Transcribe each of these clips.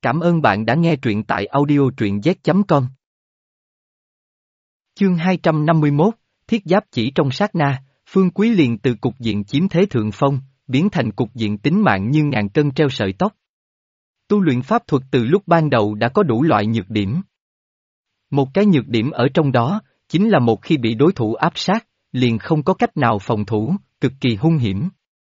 Cảm ơn bạn đã nghe truyện tại audio truyện z.com. Chương 251, Thiết giáp chỉ trong sát na, Phương Quý liền từ cục diện chiếm thế thượng phong, biến thành cục diện tính mạng như ngàn cân treo sợi tóc. Tu luyện pháp thuật từ lúc ban đầu đã có đủ loại nhược điểm. Một cái nhược điểm ở trong đó, chính là một khi bị đối thủ áp sát, liền không có cách nào phòng thủ, cực kỳ hung hiểm.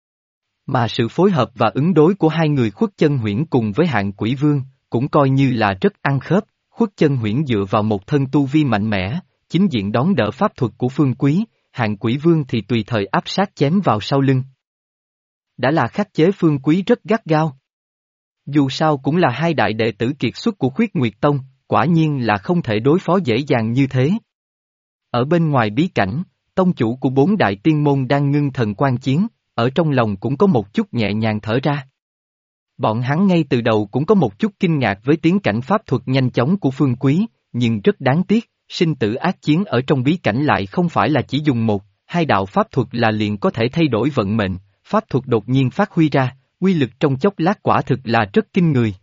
Mà sự phối hợp và ứng đối của hai người Khuất Chân Huyễn cùng với Hạng Quỷ Vương, cũng coi như là rất ăn khớp. Khuất Chân Huyễn dựa vào một thân tu vi mạnh mẽ, chính diện đón đỡ pháp thuật của Phương Quý, Hạng Quỷ Vương thì tùy thời áp sát chém vào sau lưng. Đã là khắc chế Phương Quý rất gắt gao. Dù sao cũng là hai đại đệ tử kiệt xuất của Khuyết Nguyệt Tông, quả nhiên là không thể đối phó dễ dàng như thế. Ở bên ngoài bí cảnh, tông chủ của bốn đại tiên môn đang ngưng thần quan chiến, ở trong lòng cũng có một chút nhẹ nhàng thở ra. Bọn hắn ngay từ đầu cũng có một chút kinh ngạc với tiến cảnh pháp thuật nhanh chóng của Phương Quý, nhưng rất đáng tiếc, sinh tử ác chiến ở trong bí cảnh lại không phải là chỉ dùng một, hai đạo pháp thuật là liền có thể thay đổi vận mệnh, pháp thuật đột nhiên phát huy ra, uy lực trong chốc lát quả thực là rất kinh người.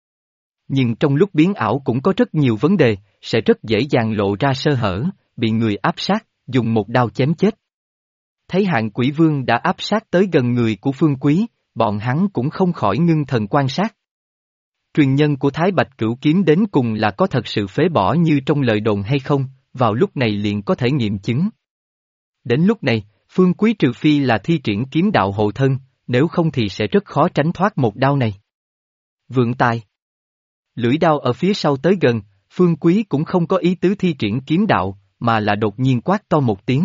Nhưng trong lúc biến ảo cũng có rất nhiều vấn đề, sẽ rất dễ dàng lộ ra sơ hở, bị người áp sát, dùng một đao chém chết. Thấy Hạng Quỷ Vương đã áp sát tới gần người của Phương Quý, bọn hắn cũng không khỏi ngưng thần quan sát. Truyền nhân của Thái Bạch Cửu Kiếm đến cùng là có thật sự phế bỏ như trong lời đồn hay không, vào lúc này liền có thể nghiệm chứng. Đến lúc này, Phương Quý trừ phi là thi triển kiếm đạo hộ thân, nếu không thì sẽ rất khó tránh thoát một đao này. Vượng tài. Lưỡi đao ở phía sau tới gần, Phương Quý cũng không có ý tứ thi triển kiếm đạo, mà là đột nhiên quát to một tiếng.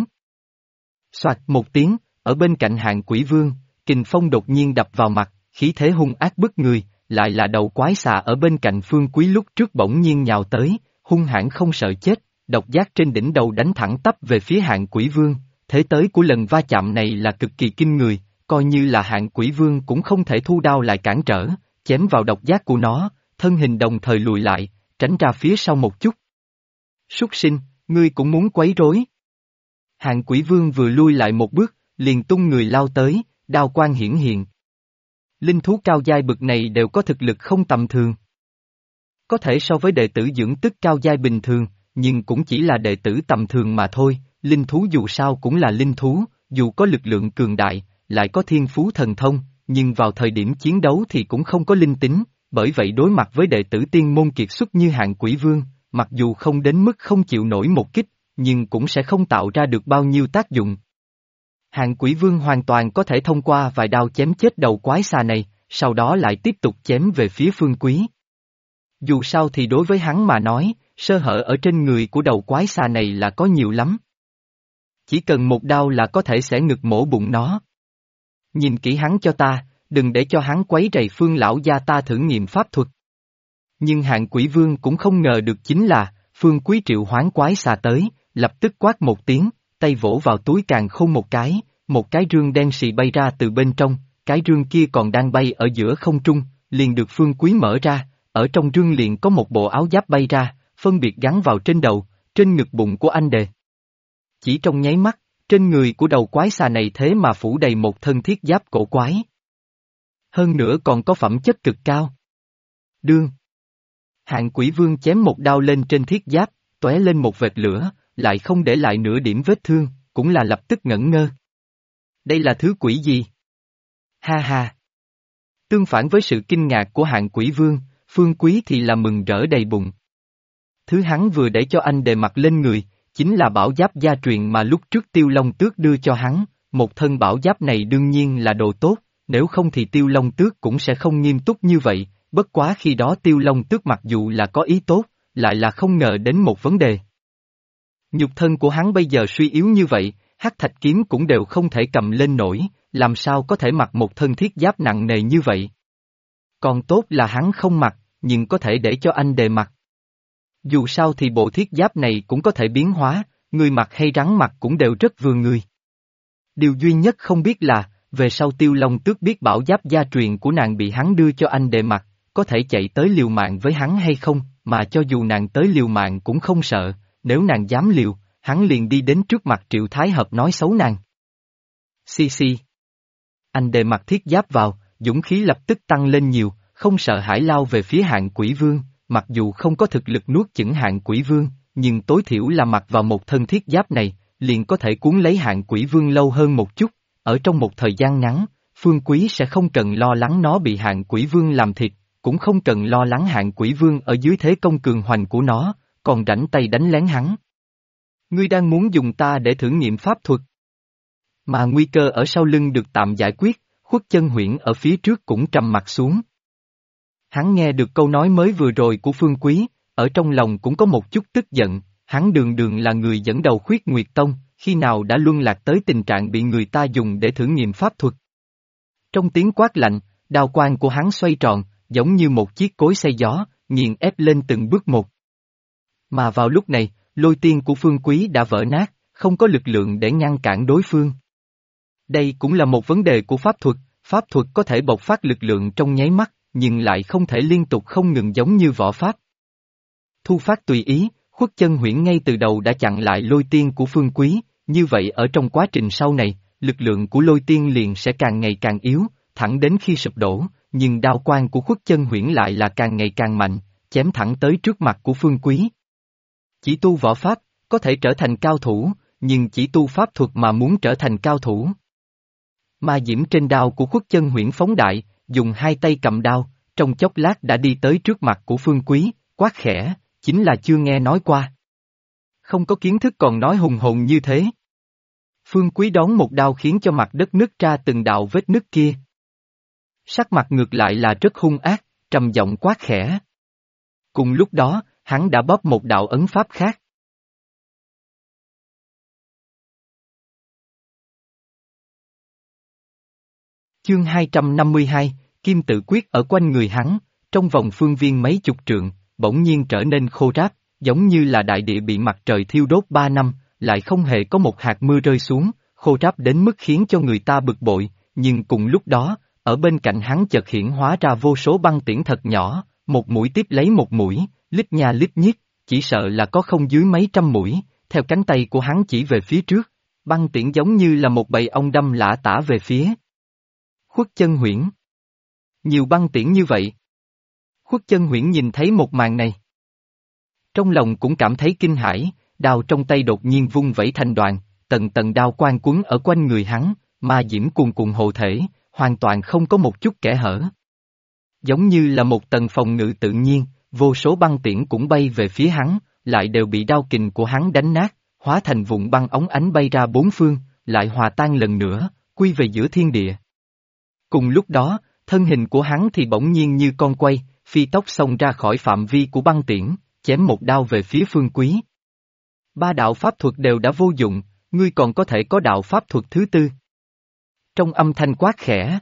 Soạt một tiếng, ở bên cạnh Hạng Quỷ Vương, kình phong đột nhiên đập vào mặt, khí thế hung ác bức người, lại là đầu quái xà ở bên cạnh Phương Quý lúc trước bỗng nhiên nhào tới, hung hãn không sợ chết, độc giác trên đỉnh đầu đánh thẳng tắp về phía Hạng Quỷ Vương, thế tới của lần va chạm này là cực kỳ kinh người, coi như là Hạng Quỷ Vương cũng không thể thu đao lại cản trở, chém vào độc giác của nó, thân hình đồng thời lùi lại, tránh ra phía sau một chút. Súc sinh, ngươi cũng muốn quấy rối. Hạng Quỷ Vương vừa lui lại một bước, liền tung người lao tới, đao quang hiển hiện. Linh thú cao giai bực này đều có thực lực không tầm thường. Có thể so với đệ tử dưỡng tức cao giai bình thường, nhưng cũng chỉ là đệ tử tầm thường mà thôi, linh thú dù sao cũng là linh thú, dù có lực lượng cường đại, lại có thiên phú thần thông, nhưng vào thời điểm chiến đấu thì cũng không có linh tính, bởi vậy đối mặt với đệ tử tiên môn kiệt xuất như Hạng Quỷ Vương, mặc dù không đến mức không chịu nổi một kích, nhưng cũng sẽ không tạo ra được bao nhiêu tác dụng. Hạng Quỷ Vương hoàn toàn có thể thông qua vài đao chém chết đầu quái xà này, sau đó lại tiếp tục chém về phía Phương Quý. Dù sao thì đối với hắn mà nói, sơ hở ở trên người của đầu quái xà này là có nhiều lắm. Chỉ cần một đao là có thể xẻ ngực mổ bụng nó. Nhìn kỹ hắn cho ta, đừng để cho hắn quấy rầy Phương lão gia ta thử nghiệm pháp thuật. Nhưng Hạng Quỷ Vương cũng không ngờ được chính là, Phương Quý triệu hoán quái xà tới, lập tức quát một tiếng, tay vỗ vào túi càn khôn một cái rương đen xì bay ra từ bên trong, cái rương kia còn đang bay ở giữa không trung, liền được Phương Quý mở ra, ở trong rương liền có một bộ áo giáp bay ra, phân biệt gắn vào trên đầu, trên ngực bụng của anh đề. Chỉ trong nháy mắt, trên người của đầu quái xà này thế mà phủ đầy một thân thiết giáp cổ quái. Hơn nữa còn có phẩm chất cực cao. Đương. Hạng Quỷ Vương chém một đao lên trên thiết giáp, tóe lên một vệt lửa, lại không để lại nửa điểm vết thương, cũng là lập tức ngẩn ngơ. Đây là thứ quỷ gì? Ha ha! Tương phản với sự kinh ngạc của Hạng Quỷ Vương, Phương Quý thì là mừng rỡ đầy bụng. Thứ hắn vừa để cho anh đề mặc lên người, chính là bảo giáp gia truyền mà lúc trước Tiêu Long Tước đưa cho hắn, một thân bảo giáp này đương nhiên là đồ tốt, nếu không thì Tiêu Long Tước cũng sẽ không nghiêm túc như vậy, bất quá khi đó Tiêu Long Tước mặc dù là có ý tốt, lại là không ngờ đến một vấn đề. Nhục thân của hắn bây giờ suy yếu như vậy, hắc thạch kiếm cũng đều không thể cầm lên nổi, làm sao có thể mặc một thân thiết giáp nặng nề như vậy. Còn tốt là hắn không mặc, nhưng có thể để cho anh đề mặc. Dù sao thì bộ thiết giáp này cũng có thể biến hóa, người mặc hay rắn mặc cũng đều rất vừa người. Điều duy nhất không biết là, về sau Tiêu Long Tước biết bảo giáp gia truyền của nàng bị hắn đưa cho anh đề mặc, có thể chạy tới liều mạng với hắn hay không, mà cho dù nàng tới liều mạng cũng không sợ, nếu nàng dám liều, hắn liền đi đến trước mặt Triệu Thái Hợp nói xấu nàng. Xì xì. Anh đề mặc thiết giáp vào, dũng khí lập tức tăng lên nhiều, không sợ hãi lao về phía Hạng Quỷ Vương, mặc dù không có thực lực nuốt chửng Hạng Quỷ Vương, nhưng tối thiểu là mặc vào một thân thiết giáp này, liền có thể cuốn lấy Hạng Quỷ Vương lâu hơn một chút, ở trong một thời gian ngắn, Phương Quý sẽ không cần lo lắng nó bị Hạng Quỷ Vương làm thịt, cũng không cần lo lắng Hạng Quỷ Vương ở dưới thế công cường hoành của nó, còn rảnh tay đánh lén hắn. Ngươi đang muốn dùng ta để thử nghiệm pháp thuật. Mà nguy cơ ở sau lưng được tạm giải quyết, Khuất Chân Huyễn ở phía trước cũng trầm mặt xuống. Hắn nghe được câu nói mới vừa rồi của Phương Quý, ở trong lòng cũng có một chút tức giận, hắn đường đường là người dẫn đầu Khuyết Nguyệt Tông, khi nào đã luân lạc tới tình trạng bị người ta dùng để thử nghiệm pháp thuật. Trong tiếng quát lạnh, đao quang của hắn xoay tròn, giống như một chiếc cối xay gió, nghiền ép lên từng bước một. Mà vào lúc này, lôi tiên của Phương Quý đã vỡ nát, không có lực lượng để ngăn cản đối phương. Đây cũng là một vấn đề của pháp thuật có thể bộc phát lực lượng trong nháy mắt, nhưng lại không thể liên tục không ngừng giống như võ pháp. Thu phát tùy ý, Khuất Chân Huyễn ngay từ đầu đã chặn lại lôi tiên của Phương Quý, như vậy ở trong quá trình sau này, lực lượng của lôi tiên liền sẽ càng ngày càng yếu, thẳng đến khi sụp đổ, nhưng đao quang của Khuất Chân Huyễn lại là càng ngày càng mạnh, chém thẳng tới trước mặt của Phương Quý. Chỉ tu võ pháp, có thể trở thành cao thủ, nhưng chỉ tu pháp thuật mà muốn trở thành cao thủ. Ma diễm trên đao của Khuất Chân Huyễn phóng đại, dùng hai tay cầm đao, trong chốc lát đã đi tới trước mặt của Phương Quý, quát khẽ, chính là chưa nghe nói qua. Không có kiến thức còn nói hùng hồn như thế. Phương Quý đón một đao khiến cho mặt đất nứt ra từng đạo vết nứt kia. Sắc mặt ngược lại là rất hung ác, trầm giọng quát khẽ. Cùng lúc đó, hắn đã bóp một đạo ấn pháp khác. Chương 252, Kim tự quyết ở quanh người hắn, trong vòng phương viên mấy chục trượng, bỗng nhiên trở nên khô ráp, giống như là đại địa bị mặt trời thiêu đốt 3 năm, lại không hề có một hạt mưa rơi xuống, khô ráp đến mức khiến cho người ta bực bội, nhưng cùng lúc đó, ở bên cạnh hắn chợt hiển hóa ra vô số băng tiễn thật nhỏ, một mũi tiếp lấy một mũi, lít nha lít nhít, chỉ sợ là có không dưới mấy trăm mũi, theo cánh tay của hắn chỉ về phía trước, băng tiễn giống như là một bầy ong đâm lả tả về phía Khuất Chân Huyễn. Nhiều băng tiễn như vậy. Khuất Chân Huyễn nhìn thấy một màn này. Trong lòng cũng cảm thấy kinh hãi, đao trong tay đột nhiên vung vẩy thành đoàn, tầng tầng đao quang quấn ở quanh người hắn, ma diễm cuồn cuộn hộ thể, hoàn toàn không có một chút kẽ hở. Giống như là một tầng phòng ngự tự nhiên, vô số băng tiễn cũng bay về phía hắn, lại đều bị đao kình của hắn đánh nát, hóa thành vụn băng óng ánh bay ra bốn phương, lại hòa tan lần nữa, quy về giữa thiên địa. Cùng lúc đó, thân hình của hắn thì bỗng nhiên như con quay, phi tốc xông ra khỏi phạm vi của băng tiễn, chém một đao về phía Phương Quý. Ba đạo pháp thuật đều đã vô dụng, ngươi còn có thể có đạo pháp thuật thứ tư. Trong âm thanh quát khẽ,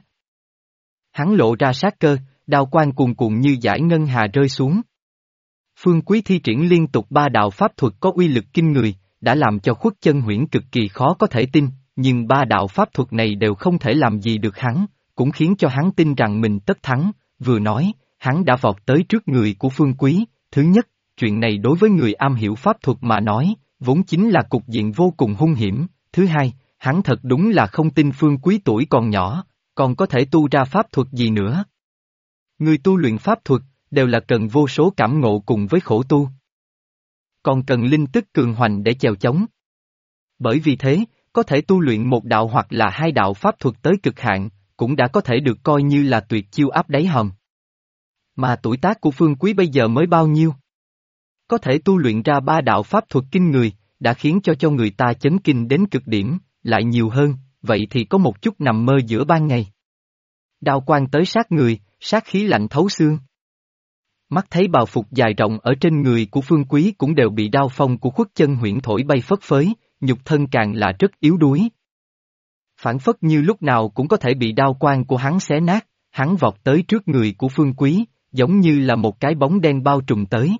hắn lộ ra sát cơ, đao quang cuồn cuộn như dải ngân hà rơi xuống. Phương Quý thi triển liên tục ba đạo pháp thuật có uy lực kinh người, đã làm cho Khuất Chân Huyễn cực kỳ khó có thể tin, nhưng ba đạo pháp thuật này đều không thể làm gì được hắn, cũng khiến cho hắn tin rằng mình tất thắng, vừa nói, hắn đã vọt tới trước người của Phương Quý, thứ nhất, chuyện này đối với người am hiểu pháp thuật mà nói, vốn chính là cục diện vô cùng hung hiểm, thứ hai, hắn thật đúng là không tin Phương Quý tuổi còn nhỏ, còn có thể tu ra pháp thuật gì nữa. Người tu luyện pháp thuật, đều là cần vô số cảm ngộ cùng với khổ tu. Còn cần linh tức cường hoành để chèo chống. Bởi vì thế, có thể tu luyện một đạo hoặc là hai đạo pháp thuật tới cực hạn, cũng đã có thể được coi như là tuyệt chiêu áp đáy hòm. Mà tuổi tác của Phương Quý bây giờ mới bao nhiêu? Có thể tu luyện ra ba đạo pháp thuật kinh người, đã khiến cho người ta chấn kinh đến cực điểm, lại nhiều hơn, vậy thì có một chút nằm mơ giữa ban ngày. Đao quang tới sát người, sát khí lạnh thấu xương. Mắt thấy bào phục dài rộng ở trên người của Phương Quý cũng đều bị đao phong của Khuất Chân Huyễn thổi bay phất phới, nhục thân càng là rất yếu đuối. Phản phất như lúc nào cũng có thể bị đao quang của hắn xé nát, hắn vọt tới trước người của Phương Quý, giống như là một cái bóng đen bao trùm tới.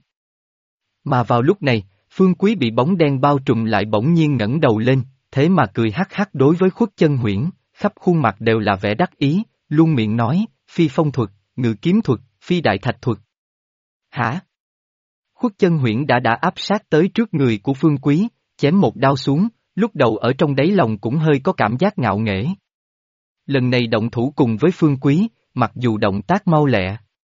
Mà vào lúc này, Phương Quý bị bóng đen bao trùm lại bỗng nhiên ngẩng đầu lên, thế mà cười hắc hắc đối với Khuất Chân Huyễn, khắp khuôn mặt đều là vẻ đắc ý, luôn miệng nói, phi phong thuật, ngự kiếm thuật, phi đại thạch thuật. Hả? Khuất Chân Huyễn đã áp sát tới trước người của Phương Quý, chém một đao xuống, lúc đầu ở trong đáy lòng cũng hơi có cảm giác ngạo nghễ. Lần này động thủ cùng với Phương Quý, mặc dù động tác mau lẹ,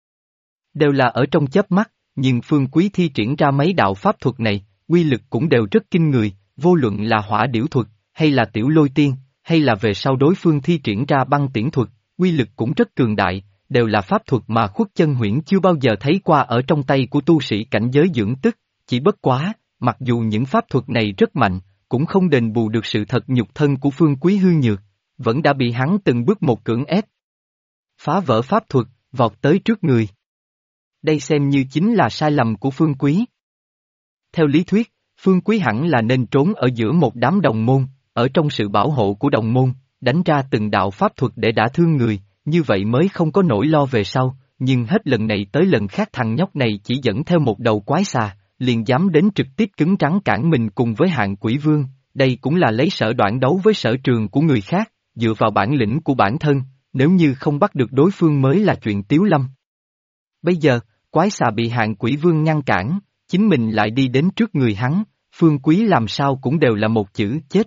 Đều là ở trong chớp mắt, nhưng Phương Quý thi triển ra mấy đạo pháp thuật này, uy lực cũng đều rất kinh người, vô luận là hỏa điểu thuật, hay là tiểu lôi tiên, hay là về sau đối phương thi triển ra băng tiễn thuật, uy lực cũng rất cường đại, đều là pháp thuật mà Khuất Chân Huyễn chưa bao giờ thấy qua ở trong tay của tu sĩ cảnh giới dưỡng tức, chỉ bất quá, mặc dù những pháp thuật này rất mạnh, cũng không đền bù được sự thật nhục thân của Phương Quý hư nhược, vẫn đã bị hắn từng bước một cưỡng ép. Phá vỡ pháp thuật, vọt tới trước người. Đây xem như chính là sai lầm của Phương Quý. Theo lý thuyết, Phương Quý hẳn là nên trốn ở giữa một đám đồng môn, ở trong sự bảo hộ của đồng môn, đánh ra từng đạo pháp thuật để đả thương người, như vậy mới không có nỗi lo về sau, nhưng hết lần này tới lần khác thằng nhóc này chỉ dẫn theo một đầu quái xà, liền dám đến trực tiếp cứng rắn cản mình cùng với Hạng Quỷ Vương, đây cũng là lấy sở đoạn đấu với sở trường của người khác, dựa vào bản lĩnh của bản thân, nếu như không bắt được đối phương mới là chuyện tiếu lâm. Bây giờ, quái xà bị Hạng Quỷ Vương ngăn cản, chính mình lại đi đến trước người hắn, Phương Quý làm sao cũng đều là một chữ chết.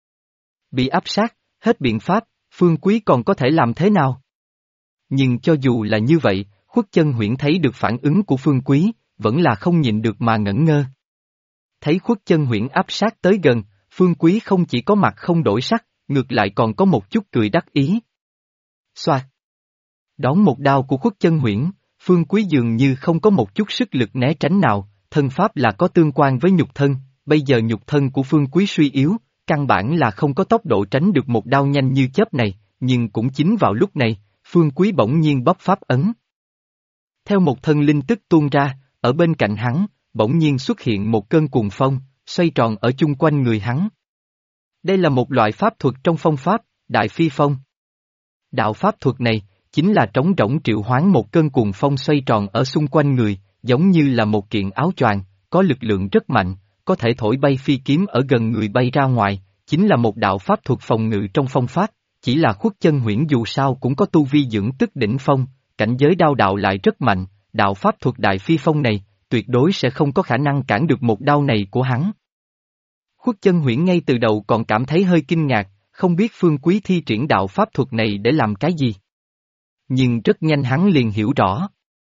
Bị áp sát, hết biện pháp, Phương Quý còn có thể làm thế nào? Nhưng cho dù là như vậy, Khuất Chân Huyễn thấy được phản ứng của Phương Quý, vẫn là không nhịn được mà ngẩn ngơ. Thấy Khuất Chân Huyễn áp sát tới gần, Phương Quý không chỉ có mặt không đổi sắc, ngược lại còn có một chút cười đắc ý. Xoạt! Đón một đao của Khuất Chân Huyễn, Phương Quý dường như không có một chút sức lực né tránh nào, thân pháp là có tương quan với nhục thân, bây giờ nhục thân của Phương Quý suy yếu, căn bản là không có tốc độ tránh được một đao nhanh như chớp này, nhưng cũng chính vào lúc này, Phương Quý bỗng nhiên bóp pháp ấn. Theo một thân linh tức tuôn ra, ở bên cạnh hắn, bỗng nhiên xuất hiện một cơn cuồng phong, xoay tròn ở chung quanh người hắn. Đây là một loại pháp thuật trong phong pháp, Đại Phi Phong. Đạo pháp thuật này, chính là trống rỗng triệu hoán một cơn cuồng phong xoay tròn ở xung quanh người, giống như là một kiện áo choàng, có lực lượng rất mạnh, có thể thổi bay phi kiếm ở gần người bay ra ngoài, chính là một đạo pháp thuật phòng ngự trong phong pháp, chỉ là Khuất Chân Huyễn dù sao cũng có tu vi dưỡng tức đỉnh phong, cảnh giới đao đạo lại rất mạnh, đạo pháp thuật Đại Phi Phong này, tuyệt đối sẽ không có khả năng cản được một đao này của hắn. Khuất Chân Huyễn ngay từ đầu còn cảm thấy hơi kinh ngạc, không biết Phương Quý thi triển đạo pháp thuật này để làm cái gì. Nhưng rất nhanh hắn liền hiểu rõ.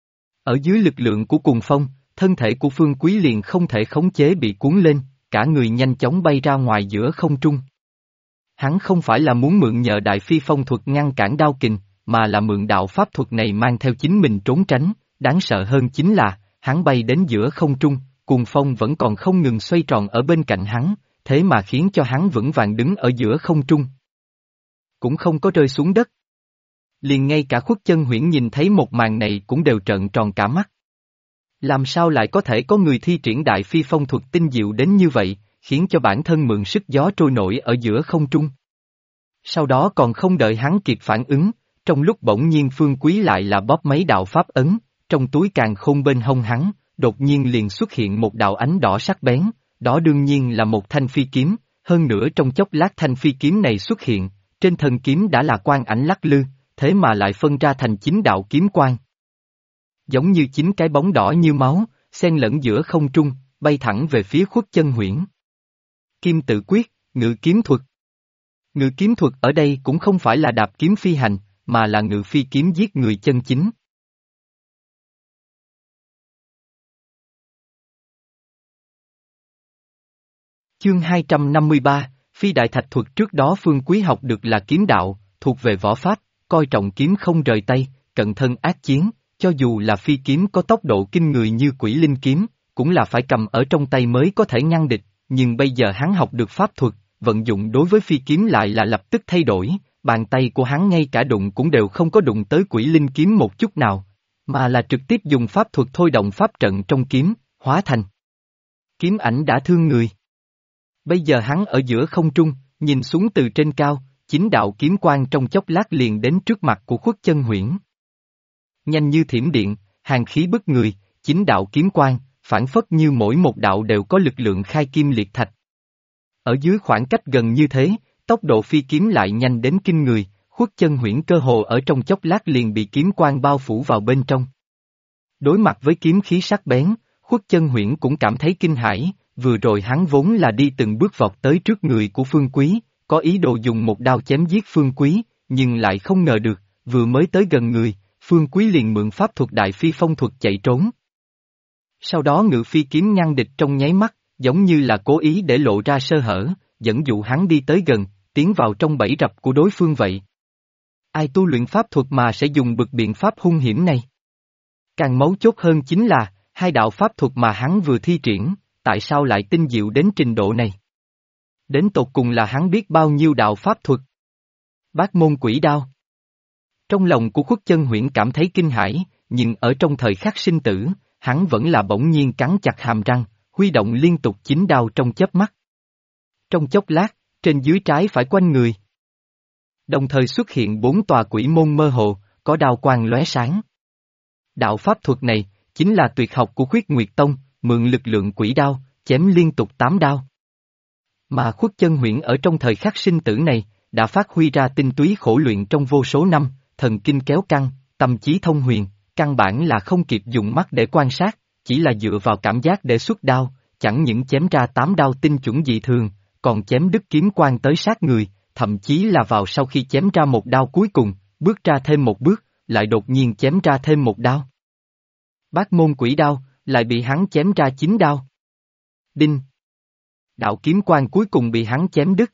Ở dưới lực lượng của cuồng phong, thân thể của Phương Quý liền không thể khống chế bị cuốn lên, cả người nhanh chóng bay ra ngoài giữa không trung. Hắn không phải là muốn mượn nhờ Đại Phi Phong thuật ngăn cản đao kình, mà là mượn đạo pháp thuật này mang theo chính mình trốn tránh, đáng sợ hơn chính là, hắn bay đến giữa không trung, cuồng phong vẫn còn không ngừng xoay tròn ở bên cạnh hắn, thế mà khiến cho hắn vững vàng đứng ở giữa không trung. Cũng không có rơi xuống đất. Liền ngay cả Khuất Chân Huyễn nhìn thấy một màn này cũng đều trợn tròn cả mắt. Làm sao lại có thể có người thi triển Đại Phi Phong thuật tinh diệu đến như vậy, khiến cho bản thân mượn sức gió trôi nổi ở giữa không trung. Sau đó còn không đợi hắn kịp phản ứng, trong lúc bỗng nhiên Phương Quý lại là bóp mấy đạo pháp ấn, trong túi càn khôn bên hông hắn, đột nhiên liền xuất hiện một đạo ánh đỏ sắc bén, đó đương nhiên là một thanh phi kiếm, hơn nữa trong chốc lát thanh phi kiếm này xuất hiện, trên thân kiếm đã là quang ảnh lắc lư, thế mà lại phân ra thành 9 đạo kiếm quang. Giống như 9 cái bóng đỏ như máu, xen lẫn giữa không trung, bay thẳng về phía Khuất Chân Huyễn. Kim tự quyết, ngự kiếm thuật. Ngự kiếm thuật ở đây cũng không phải là đạp kiếm phi hành, mà là ngự phi kiếm giết người chân chính. Chương 253, Phi Đại Thạch thuật trước đó Phương Quý học được là kiếm đạo, thuộc về võ pháp, coi trọng kiếm không rời tay, cận thân ác chiến, cho dù là phi kiếm có tốc độ kinh người như Quỷ Linh kiếm, cũng là phải cầm ở trong tay mới có thể ngăn địch, nhưng bây giờ hắn học được pháp thuật, vận dụng đối với phi kiếm lại là lập tức thay đổi, bàn tay của hắn ngay cả đụng cũng đều không có đụng tới Quỷ Linh kiếm một chút nào, mà là trực tiếp dùng pháp thuật thôi động pháp trận trong kiếm, hóa thành kiếm ảnh đã thương người. Bây giờ hắn ở giữa không trung, nhìn xuống từ trên cao, 9 đạo kiếm quang trong chốc lát liền đến trước mặt của Khuất Chân Huyễn. Nhanh như thiểm điện, hàn khí bức người, 9 đạo kiếm quang, phản phất như mỗi một đạo đều có lực lượng khai kim liệt thạch. Ở dưới khoảng cách gần như thế, tốc độ phi kiếm lại nhanh đến kinh người, Khuất Chân Huyễn cơ hồ ở trong chốc lát liền bị kiếm quang bao phủ vào bên trong. Đối mặt với kiếm khí sắc bén, Khuất Chân Huyễn cũng cảm thấy kinh hãi, vừa rồi hắn vốn là đi từng bước vọt tới trước người của Phương Quý, có ý đồ dùng một đao chém giết Phương Quý, nhưng lại không ngờ được, vừa mới tới gần người, Phương Quý liền mượn pháp thuật đại phi phong thuật chạy trốn. Sau đó ngự phi kiếm ngăn địch trong nháy mắt, giống như là cố ý để lộ ra sơ hở, dẫn dụ hắn đi tới gần, tiến vào trong bẫy rập của đối phương vậy. Ai tu luyện pháp thuật mà sẽ dùng bực biện pháp hung hiểm này? Càng mấu chốt hơn chính là, hai đạo pháp thuật mà hắn vừa thi triển, tại sao lại tinh diệu đến trình độ này? Đến tột cùng là hắn biết bao nhiêu đạo pháp thuật? Bát môn quỷ đao. Trong lòng của Khuất Chân Huyễn cảm thấy kinh hãi, nhưng ở trong thời khắc sinh tử, hắn vẫn là bỗng nhiên cắn chặt hàm răng, huy động liên tục 9 đao trong chớp mắt. Trong chốc lát, trên dưới trái phải quanh người. Đồng thời xuất hiện 4 tòa quỷ môn mơ hồ, có đao quang lóe sáng. Đạo pháp thuật này, chính là tuyệt học của Khuyết Nguyệt Tông, mượn lực lượng quỷ đao, chém liên tục 8 đao. Mà Khuất Chân Huyễn ở trong thời khắc sinh tử này, đã phát huy ra tinh túy khổ luyện trong vô số năm, thần kinh kéo căng, tâm trí thông huyền, căn bản là không kịp dùng mắt để quan sát, chỉ là dựa vào cảm giác để xuất đao, chẳng những chém ra 8 đao tinh chuẩn dị thường, còn chém đứt kiếm quang tới sát người, thậm chí là vào sau khi chém ra một đao cuối cùng, bước ra thêm một bước, lại đột nhiên chém ra thêm một đao. Bát môn quỷ đao, lại bị hắn chém ra 9 đao. Đinh! Đạo kiếm quang cuối cùng bị hắn chém đứt.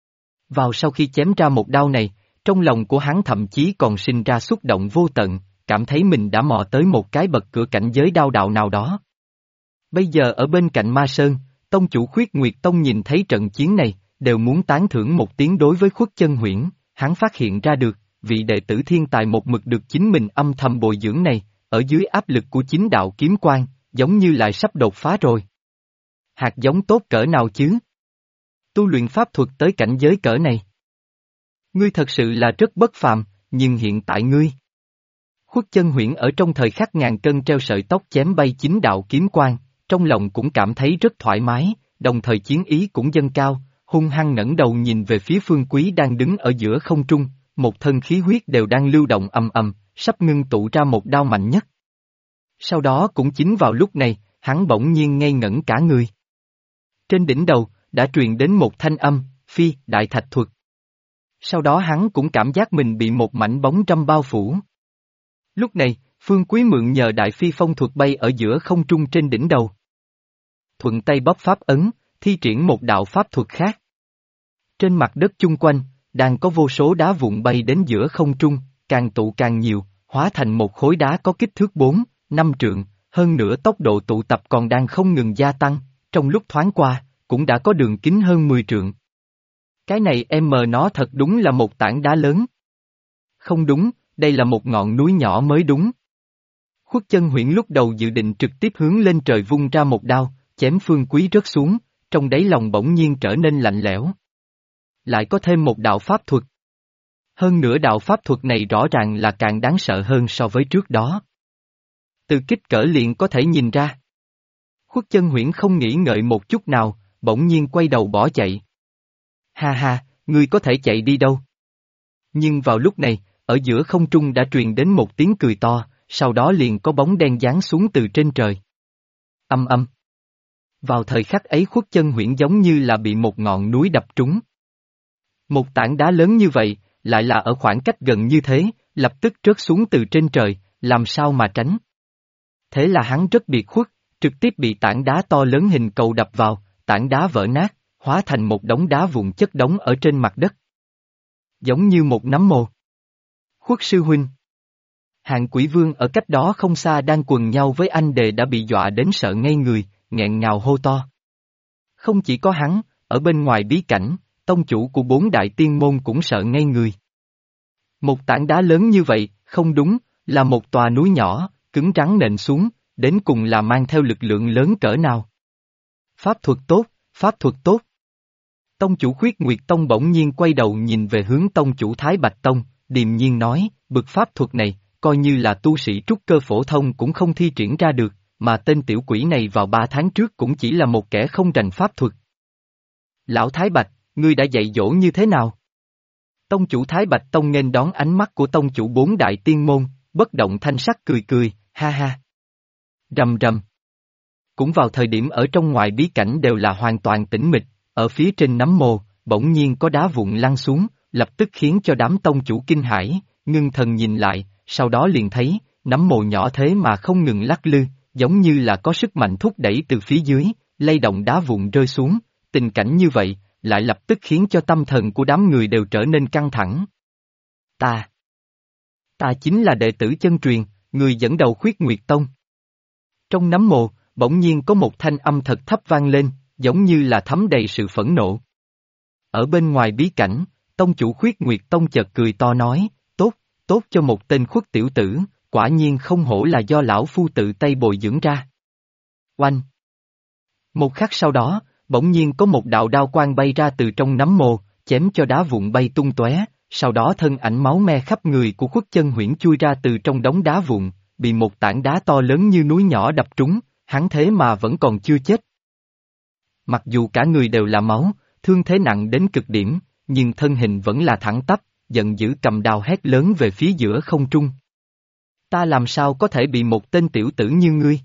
Vào sau khi chém ra một đao này, trong lòng của hắn thậm chí còn sinh ra xúc động vô tận, cảm thấy mình đã mò tới một cái bậc cửa cảnh giới đao đạo nào đó. Bây giờ ở bên cạnh Ma Sơn, tông chủ Khuyết Nguyệt Tông nhìn thấy trận chiến này, đều muốn tán thưởng một tiếng đối với Khuất Chân Huyễn, hắn phát hiện ra được, vị đệ tử thiên tài một mực được chính mình âm thầm bồi dưỡng này, ở dưới áp lực của chính đạo kiếm quang, giống như lại sắp đột phá rồi. Hạt giống tốt cỡ nào chứ? Tu luyện pháp thuật tới cảnh giới cỡ này. Ngươi thật sự là rất bất phàm, nhưng hiện tại ngươi. Khuất Chân Huyễn ở trong thời khắc ngàn cân treo sợi tóc chém bay 9 đạo kiếm quang, trong lòng cũng cảm thấy rất thoải mái, đồng thời chiến ý cũng dâng cao, hung hăng ngẩng đầu nhìn về phía Phương Quý đang đứng ở giữa không trung, một thân khí huyết đều đang lưu động ầm ầm, sắp ngưng tụ ra một đao mạnh nhất. Sau đó cũng chính vào lúc này, hắn bỗng nhiên ngây ngẩn cả người. Trên đỉnh đầu, đã truyền đến một thanh âm, phi, đại thạch thuật. Sau đó hắn cũng cảm giác mình bị một mảnh bóng râm bao phủ. Lúc này, Phương Quý mượn nhờ đại phi phong thuật bay ở giữa không trung trên đỉnh đầu. Thuận tay bóp pháp ấn, thi triển một đạo pháp thuật khác. Trên mặt đất chung quanh, đang có vô số đá vụn bay đến giữa không trung, càng tụ càng nhiều, hóa thành một khối đá có kích thước 4, 5 trượng, hơn nữa tốc độ tụ tập còn đang không ngừng gia tăng, trong lúc thoáng qua, cũng đã có đường kính hơn 10 trượng. Cái này nó thật đúng là một tảng đá lớn. Không đúng, đây là một ngọn núi nhỏ mới đúng. Khuất Chân Huyễn lúc đầu dự định trực tiếp hướng lên trời vung ra một đao, chém Phương Quý rớt xuống, trong đáy lòng bỗng nhiên trở nên lạnh lẽo. Lại có thêm một đạo pháp thuật. Hơn nữa đạo pháp thuật này rõ ràng là càng đáng sợ hơn so với trước đó. Từ kích cỡ liền có thể nhìn ra. Khuất Chân Huyễn không nghĩ ngợi một chút nào, bỗng nhiên quay đầu bỏ chạy. Ha ha, ngươi có thể chạy đi đâu? Nhưng vào lúc này, ở giữa không trung đã truyền đến một tiếng cười to, sau đó liền có bóng đen giáng xuống từ trên trời. Âm âm. Vào thời khắc ấy Khuất Chân Huyễn giống như là bị một ngọn núi đập trúng. Một tảng đá lớn như vậy, lại là ở khoảng cách gần như thế, lập tức rớt xuống từ trên trời, làm sao mà tránh. Thế là hắn rất biệt khuất, trực tiếp bị tảng đá to lớn hình cầu đập vào, tảng đá vỡ nát, hóa thành một đống đá vụn chất đống ở trên mặt đất. Giống như một nắm mồ. Khuất sư huynh. Hạng Quỷ Vương ở cách đó không xa đang quần nhau với anh đề đã bị dọa đến sợ ngây người, nghẹn ngào hô to. Không chỉ có hắn, ở bên ngoài bí cảnh, tông chủ của 4 đại tiên môn cũng sợ ngây người. Một tảng đá lớn như vậy, không đúng, là một tòa núi nhỏ, cứng rắn nện xuống, đến cùng là mang theo lực lượng lớn cỡ nào. Pháp thuật tốt, pháp thuật tốt. Tông chủ Khuyết Nguyệt Tông bỗng nhiên quay đầu nhìn về hướng tông chủ Thái Bạch Tông, điềm nhiên nói, bực pháp thuật này, coi như là tu sĩ trúc cơ phổ thông cũng không thi triển ra được, mà tên tiểu quỷ này vào 3 tháng trước cũng chỉ là một kẻ không rành pháp thuật. Lão Thái Bạch, ngươi đã dạy dỗ như thế nào? Tông chủ Thái Bạch Tông nghênh đón ánh mắt của tông chủ 4 đại tiên môn, bất động thanh sắc cười cười, ha ha. Rầm rầm. Cũng vào thời điểm ở trong ngoài bí cảnh đều là hoàn toàn tĩnh mịch, ở phía trên nấm mồ, bỗng nhiên có đá vụn lăn xuống, lập tức khiến cho đám tông chủ kinh hãi, ngưng thần nhìn lại, sau đó liền thấy, nấm mồ nhỏ thế mà không ngừng lắc lư, giống như là có sức mạnh thúc đẩy từ phía dưới, lay động đá vụn rơi xuống, tình cảnh như vậy, lại lập tức khiến cho tâm thần của đám người đều trở nên căng thẳng. Ta chính là đệ tử chân truyền, người dẫn đầu Khuyết Nguyệt Tông. Trong nấm mồ, bỗng nhiên có một thanh âm thật thấp vang lên, giống như là thấm đầy sự phẫn nộ. Ở bên ngoài bí cảnh, tông chủ Khuyết Nguyệt Tông chợt cười to nói, tốt cho một tên khuất tiểu tử, quả nhiên không hổ là do lão phu tự tay bồi dưỡng ra. Oanh! Một khắc sau đó, bỗng nhiên có một đạo đao quang bay ra từ trong nấm mồ, chém cho đá vụn bay tung tóe, sau đó thân ảnh máu me khắp người của Khuất Chân Huyễn chui ra từ trong đống đá vụn, bị một tảng đá to lớn như núi nhỏ đập trúng, hắn thế mà vẫn còn chưa chết. Mặc dù cả người đều là máu, thương thế nặng đến cực điểm, nhưng thân hình vẫn là thẳng tắp, giận dữ cầm đao hét lớn về phía giữa không trung. Ta làm sao có thể bị một tên tiểu tử như ngươi?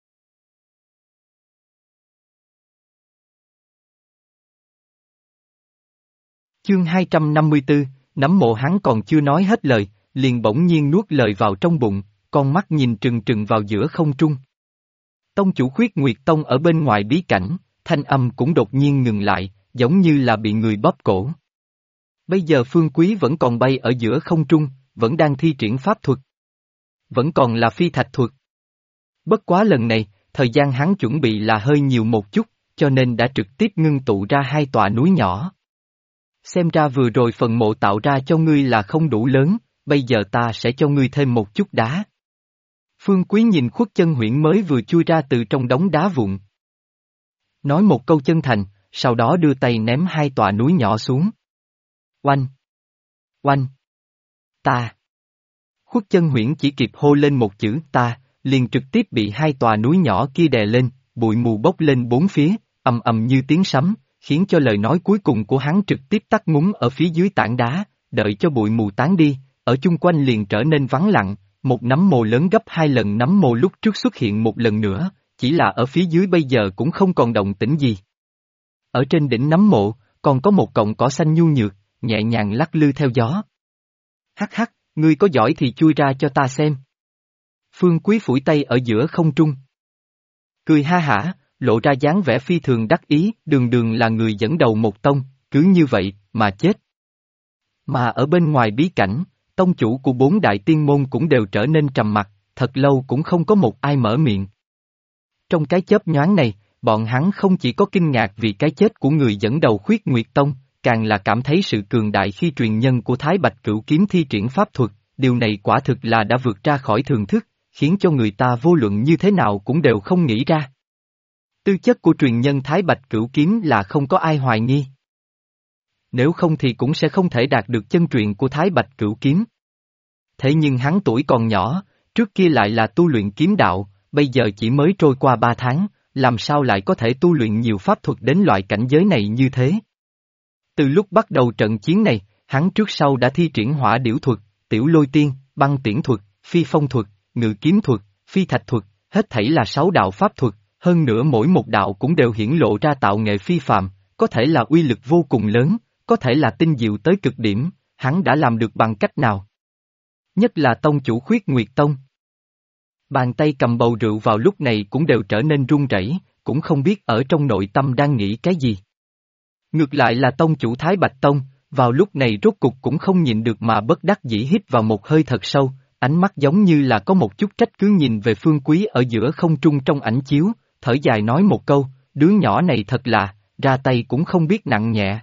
Chương 254, nấm mộ hắn còn chưa nói hết lời, liền bỗng nhiên nuốt lời vào trong bụng, con mắt nhìn trừng trừng vào giữa không trung. Tông chủ Khuyết Nguyệt Tông ở bên ngoài bí cảnh, thanh âm cũng đột nhiên ngừng lại, giống như là bị người bóp cổ. Bây giờ Phương Quý vẫn còn bay ở giữa không trung, vẫn đang thi triển pháp thuật. Vẫn còn là phi thạch thuật. Bất quá lần này, thời gian hắn chuẩn bị là hơi nhiều một chút, cho nên đã trực tiếp ngưng tụ ra hai tòa núi nhỏ. Xem ra vừa rồi phần mộ tạo ra cho ngươi là không đủ lớn, bây giờ ta sẽ cho ngươi thêm một chút đá. Phương Quý nhìn Khuất Chân Huyễn mới vừa chui ra từ trong đống đá vụn. Nói một câu chân thành, sau đó đưa tay ném hai tòa núi nhỏ xuống. Oanh! Oanh! Ta! Khuất Chân Huyễn chỉ kịp hô lên một chữ ta, liền trực tiếp bị hai tòa núi nhỏ kia đè lên, bụi mù bốc lên bốn phía, ầm ầm như tiếng sấm, khiến cho lời nói cuối cùng của hắn trực tiếp tắt ngúm ở phía dưới tảng đá, đợi cho bụi mù tán đi, ở chung quanh liền trở nên vắng lặng, một nấm mồ lớn gấp hai lần nấm mồ lúc trước xuất hiện một lần nữa, chỉ là ở phía dưới bây giờ cũng không còn động tĩnh gì. Ở trên đỉnh nấm mộ, còn có một cọng cỏ xanh nhu nhược, nhẹ nhàng lắc lư theo gió. Hắc hắc, ngươi có giỏi thì chui ra cho ta xem. Phương Quý phủi tay ở giữa không trung. Cười ha hả, lộ ra dáng vẻ phi thường đắc ý, đường đường là người dẫn đầu một tông, cứ như vậy, mà chết. Mà ở bên ngoài bí cảnh, tông chủ của bốn đại tiên môn cũng đều trở nên trầm mặc, thật lâu cũng không có một ai mở miệng. Trong cái chớp nhoáng này, bọn hắn không chỉ có kinh ngạc vì cái chết của người dẫn đầu Khuyết Nguyệt Tông, càng là cảm thấy sự cường đại khi truyền nhân của Thái Bạch Cửu Kiếm thi triển pháp thuật, điều này quả thực là đã vượt ra khỏi thường thức, khiến cho người ta vô luận như thế nào cũng đều không nghĩ ra. Tư chất của truyền nhân Thái Bạch Cửu Kiếm là không có ai hoài nghi. Nếu không thì cũng sẽ không thể đạt được chân truyền của Thái Bạch Cửu Kiếm. Thế nhưng hắn tuổi còn nhỏ, trước kia lại là tu luyện kiếm đạo, bây giờ chỉ mới trôi qua 3 tháng, làm sao lại có thể tu luyện nhiều pháp thuật đến loại cảnh giới này như thế? Từ lúc bắt đầu trận chiến này, hắn trước sau đã thi triển hỏa điểu thuật, tiểu lôi tiên, băng tiễn thuật, phi phong thuật, ngự kiếm thuật, phi thạch thuật, hết thảy là 6 đạo pháp thuật, hơn nữa mỗi một đạo cũng đều hiển lộ ra tạo nghệ phi phàm, có thể là uy lực vô cùng lớn, có thể là tinh diệu tới cực điểm, hắn đã làm được bằng cách nào? Nhất là tông chủ Khuyết Nguyệt Tông. Bàn tay cầm bầu rượu vào lúc này cũng đều trở nên run rẩy, cũng không biết ở trong nội tâm đang nghĩ cái gì. Ngược lại là tông chủ Thái Bạch Tông, vào lúc này rốt cục cũng không nhịn được mà bất đắc dĩ hít vào một hơi thật sâu, ánh mắt giống như là có một chút trách cứ nhìn về Phương Quý ở giữa không trung trong ảnh chiếu, thở dài nói một câu, đứa nhỏ này thật là, ra tay cũng không biết nặng nhẹ.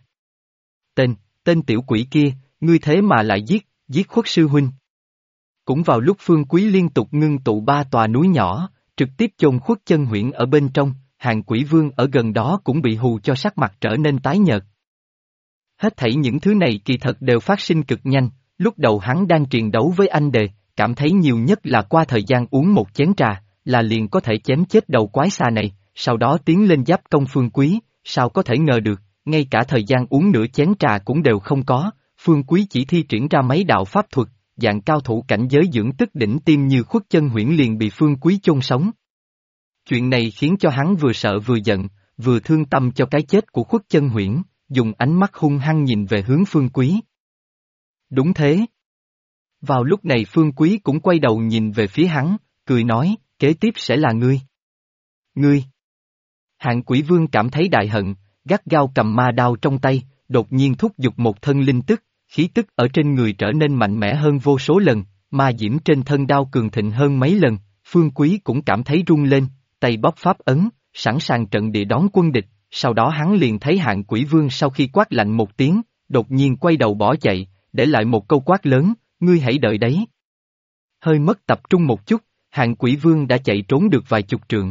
Tên tiểu quỷ kia, ngươi thế mà lại giết Khuất sư huynh. Cũng vào lúc Phương Quý liên tục ngưng tụ 3 tòa núi nhỏ, trực tiếp chôn Khuất Chân Huyễn ở bên trong, Hàng Quỷ Vương ở gần đó cũng bị hù cho sắc mặt trở nên tái nhợt. Hết thảy những thứ này kỳ thật đều phát sinh cực nhanh, lúc đầu hắn đang triền đấu với anh đề, cảm thấy nhiều nhất là qua thời gian uống một chén trà, là liền có thể chém chết đầu quái xà này, sau đó tiến lên giáp công Phương Quý, sao có thể ngờ được, ngay cả thời gian uống nửa chén trà cũng đều không có, Phương Quý chỉ thi triển ra mấy đạo pháp thuật, dạng cao thủ cảnh giới dưỡng tức đỉnh tim như Khuất Chân Huyễn liền bị Phương Quý chôn sống. Chuyện này khiến cho hắn vừa sợ vừa giận, vừa thương tâm cho cái chết của Khuất Chân Huyễn, dùng ánh mắt hung hăng nhìn về hướng Phương Quý. Đúng thế. Vào lúc này Phương Quý cũng quay đầu nhìn về phía hắn, cười nói, kế tiếp sẽ là ngươi. Ngươi! Hạng Quỷ Vương cảm thấy đại hận, gắt gao cầm ma đao trong tay, đột nhiên thúc giục một thân linh tức, khí tức ở trên người trở nên mạnh mẽ hơn vô số lần, ma diễm trên thân đao cường thịnh hơn mấy lần, Phương Quý cũng cảm thấy run lên, tay bóp pháp ấn, sẵn sàng trận địa đón quân địch, sau đó hắn liền thấy Hạng Quỷ Vương sau khi quát lạnh một tiếng, đột nhiên quay đầu bỏ chạy, để lại một câu quát lớn, ngươi hãy đợi đấy. Hơi mất tập trung một chút, Hạng Quỷ Vương đã chạy trốn được vài chục trượng.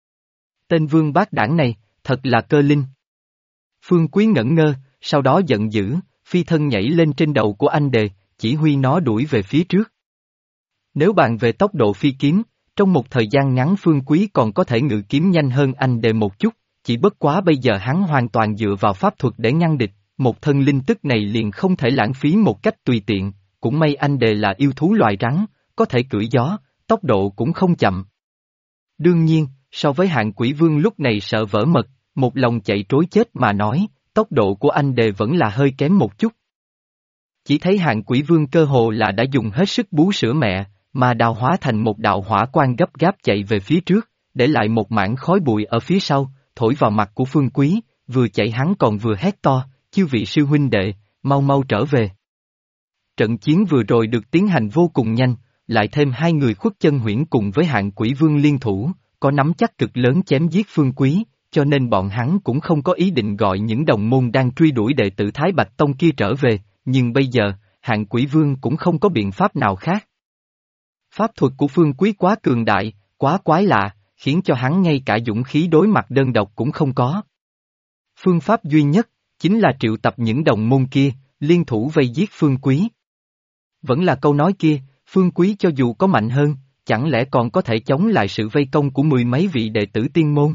Tên vương bát đảng này, thật là cơ linh. Phương Quý ngẩn ngơ, sau đó giận dữ, phi thân nhảy lên trên đầu của anh đề, chỉ huy nó đuổi về phía trước. Nếu bàn về tốc độ phi kiếm, trong một thời gian ngắn Phương Quý còn có thể ngự kiếm nhanh hơn anh đề một chút, chỉ bất quá bây giờ hắn hoàn toàn dựa vào pháp thuật để ngăn địch, một thân linh tức này liền không thể lãng phí một cách tùy tiện, cũng may anh đề là yêu thú loài rắn, có thể cưỡi gió, tốc độ cũng không chậm. Đương nhiên, so với Hạng Quỷ Vương lúc này sợ vỡ mật, một lòng chạy trối chết mà nói, tốc độ của anh đề vẫn là hơi kém một chút. Chỉ thấy Hạng Quỷ Vương cơ hồ là đã dùng hết sức bú sữa mẹ, mà đào hóa thành một đạo hỏa quang gấp gáp chạy về phía trước, để lại một mảng khói bụi ở phía sau, thổi vào mặt của Phương Quý, vừa chạy hắn còn vừa hét to, chư vị sư huynh đệ, mau mau trở về. Trận chiến vừa rồi được tiến hành vô cùng nhanh, lại thêm hai người Khuất Chân Huyễn cùng với Hạng Quỷ Vương liên thủ, có nắm chắc cực lớn chém giết Phương Quý, cho nên bọn hắn cũng không có ý định gọi những đồng môn đang truy đuổi đệ tử Thái Bạch Tông kia trở về, nhưng bây giờ, Hạng Quỷ Vương cũng không có biện pháp nào khác. Pháp thuật của Phương Quý quá cường đại, quá quái lạ, khiến cho hắn ngay cả dũng khí đối mặt đơn độc cũng không có. Phương pháp duy nhất, chính là triệu tập những đồng môn kia, liên thủ vây giết Phương Quý. Vẫn là câu nói kia, Phương Quý cho dù có mạnh hơn, chẳng lẽ còn có thể chống lại sự vây công của mười mấy vị đệ tử tiên môn?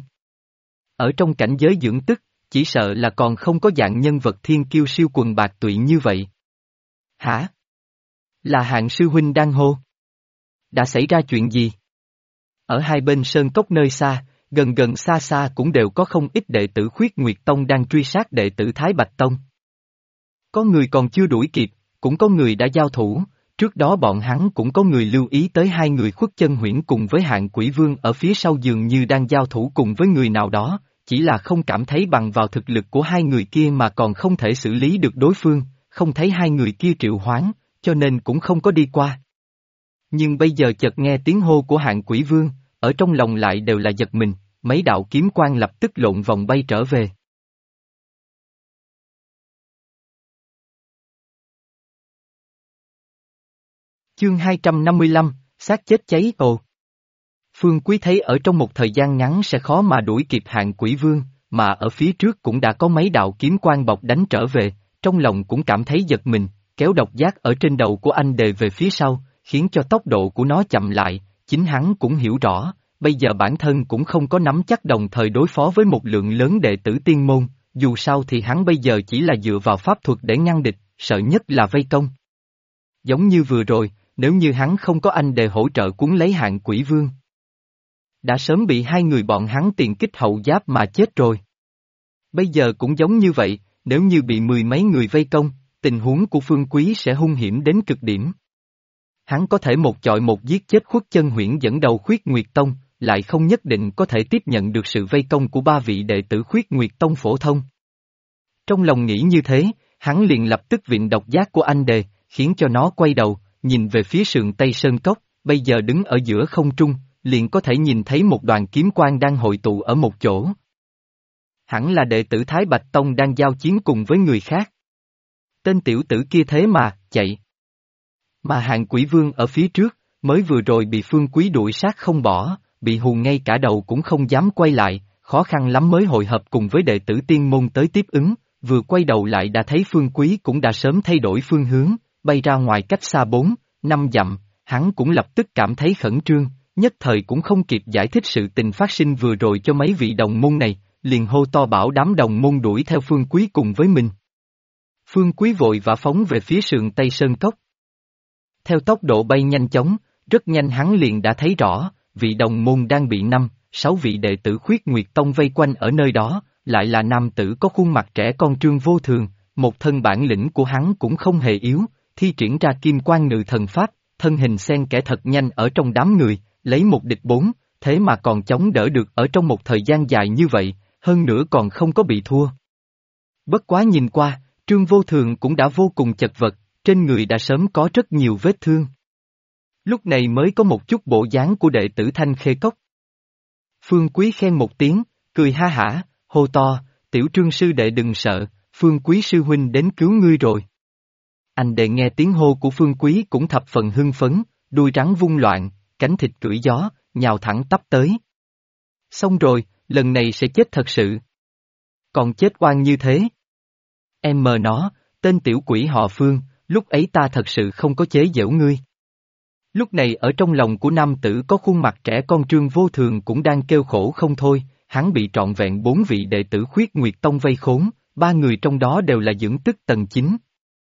Ở trong cảnh giới dưỡng tức, chỉ sợ là còn không có dạng nhân vật thiên kiêu siêu quần bạc tụy như vậy. Hả? Là Hạng sư huynh đang hô. Đã xảy ra chuyện gì? Ở hai bên sơn cốc nơi xa, gần gần xa xa cũng đều có không ít đệ tử Khuyết Nguyệt Tông đang truy sát đệ tử Thái Bạch Tông. Có người còn chưa đuổi kịp, cũng có người đã giao thủ, trước đó bọn hắn cũng có người lưu ý tới hai người Khuất Chân Huyễn cùng với Hạng Quỷ Vương ở phía sau dường như đang giao thủ cùng với người nào đó, chỉ là không cảm thấy bằng vào thực lực của hai người kia mà còn không thể xử lý được đối phương, không thấy hai người kia triệu hoán, cho nên cũng không có đi qua. Nhưng bây giờ chợt nghe tiếng hô của Hạng Quỷ Vương, ở trong lòng lại đều là giật mình, mấy đạo kiếm quang lập tức lộn vòng bay trở về. Chương 255, xác chết cháy ồ. Phương Quý thấy ở trong một thời gian ngắn sẽ khó mà đuổi kịp Hạng Quỷ Vương, mà ở phía trước cũng đã có mấy đạo kiếm quang bọc đánh trở về, trong lòng cũng cảm thấy giật mình, kéo độc giác ở trên đầu của anh đề về phía sau, khiến cho tốc độ của nó chậm lại, chính hắn cũng hiểu rõ, bây giờ bản thân cũng không có nắm chắc đồng thời đối phó với một lượng lớn đệ tử tiên môn, dù sao thì hắn bây giờ chỉ là dựa vào pháp thuật để ngăn địch, sợ nhất là vây công. Giống như vừa rồi, nếu như hắn không có anh đề hỗ trợ cuốn lấy Hạng Quỷ Vương, đã sớm bị hai người bọn hắn tiền kích hậu giáp mà chết rồi. Bây giờ cũng giống như vậy, nếu như bị mười mấy người vây công, tình huống của Phương Quý sẽ hung hiểm đến cực điểm. Hắn có thể một chọi một giết chết Khuất Chân Huyễn dẫn đầu Khuyết Nguyệt Tông, lại không nhất định có thể tiếp nhận được sự vây công của ba vị đệ tử Khuyết Nguyệt Tông phổ thông. Trong lòng nghĩ như thế, hắn liền lập tức vịn độc giác của anh đề, khiến cho nó quay đầu, nhìn về phía sườn Tây Sơn Cốc, bây giờ đứng ở giữa không trung, liền có thể nhìn thấy một đoàn kiếm quang đang hội tụ ở một chỗ. Hẳn là đệ tử Thái Bạch Tông đang giao chiến cùng với người khác. Tên tiểu tử kia thế mà, chạy. Mà Hạng Quỷ Vương ở phía trước, mới vừa rồi bị Phương Quý đuổi sát không bỏ, bị hù ngay cả đầu cũng không dám quay lại, khó khăn lắm mới hội hợp cùng với đệ tử tiên môn tới tiếp ứng, vừa quay đầu lại đã thấy Phương Quý cũng đã sớm thay đổi phương hướng, bay ra ngoài cách xa 4-5 dặm, hắn cũng lập tức cảm thấy khẩn trương, nhất thời cũng không kịp giải thích sự tình phát sinh vừa rồi cho mấy vị đồng môn này, liền hô to bảo đám đồng môn đuổi theo Phương Quý cùng với mình. Phương Quý vội vã phóng về phía sườn Tây Sơn Cốc. Theo tốc độ bay nhanh chóng, rất nhanh hắn liền đã thấy rõ, vị đồng môn đang bị 5-6 vị đệ tử Khuyết Nguyệt Tông vây quanh ở nơi đó, lại là nam tử có khuôn mặt trẻ con trương vô thường, một thân bản lĩnh của hắn cũng không hề yếu, thi triển ra kim quan ngự thần pháp, thân hình xen kẽ thật nhanh ở trong đám người, lấy một địch bốn, thế mà còn chống đỡ được ở trong một thời gian dài như vậy, hơn nữa còn không có bị thua. Bất quá nhìn qua, Trương Vô Thường cũng đã vô cùng chật vật, trên người đã sớm có rất nhiều vết thương. Lúc này mới có một chút bộ dáng của đệ tử Thanh Khê Cốc. Phương Quý khen một tiếng, cười ha hả, hô to, tiểu Trương sư đệ đừng sợ, Phương Quý sư huynh đến cứu ngươi rồi. Anh đệ nghe tiếng hô của Phương Quý cũng thập phần hưng phấn, đuôi rắn vung loạn, cánh thịt cưỡi gió, nhào thẳng tắp tới. Xong rồi, lần này sẽ chết thật sự. Còn chết oan như thế. Em mờ nó, tên tiểu quỷ họ Phương, lúc ấy ta thật sự không có chế giễu ngươi. Lúc này ở trong lòng của nam tử có khuôn mặt trẻ con Trương Vô Thường cũng đang kêu khổ không thôi, hắn bị trọn vẹn 4 vị đệ tử Khuyết Nguyệt Tông vây khốn, 3 người trong đó đều là dưỡng tức tầng 9.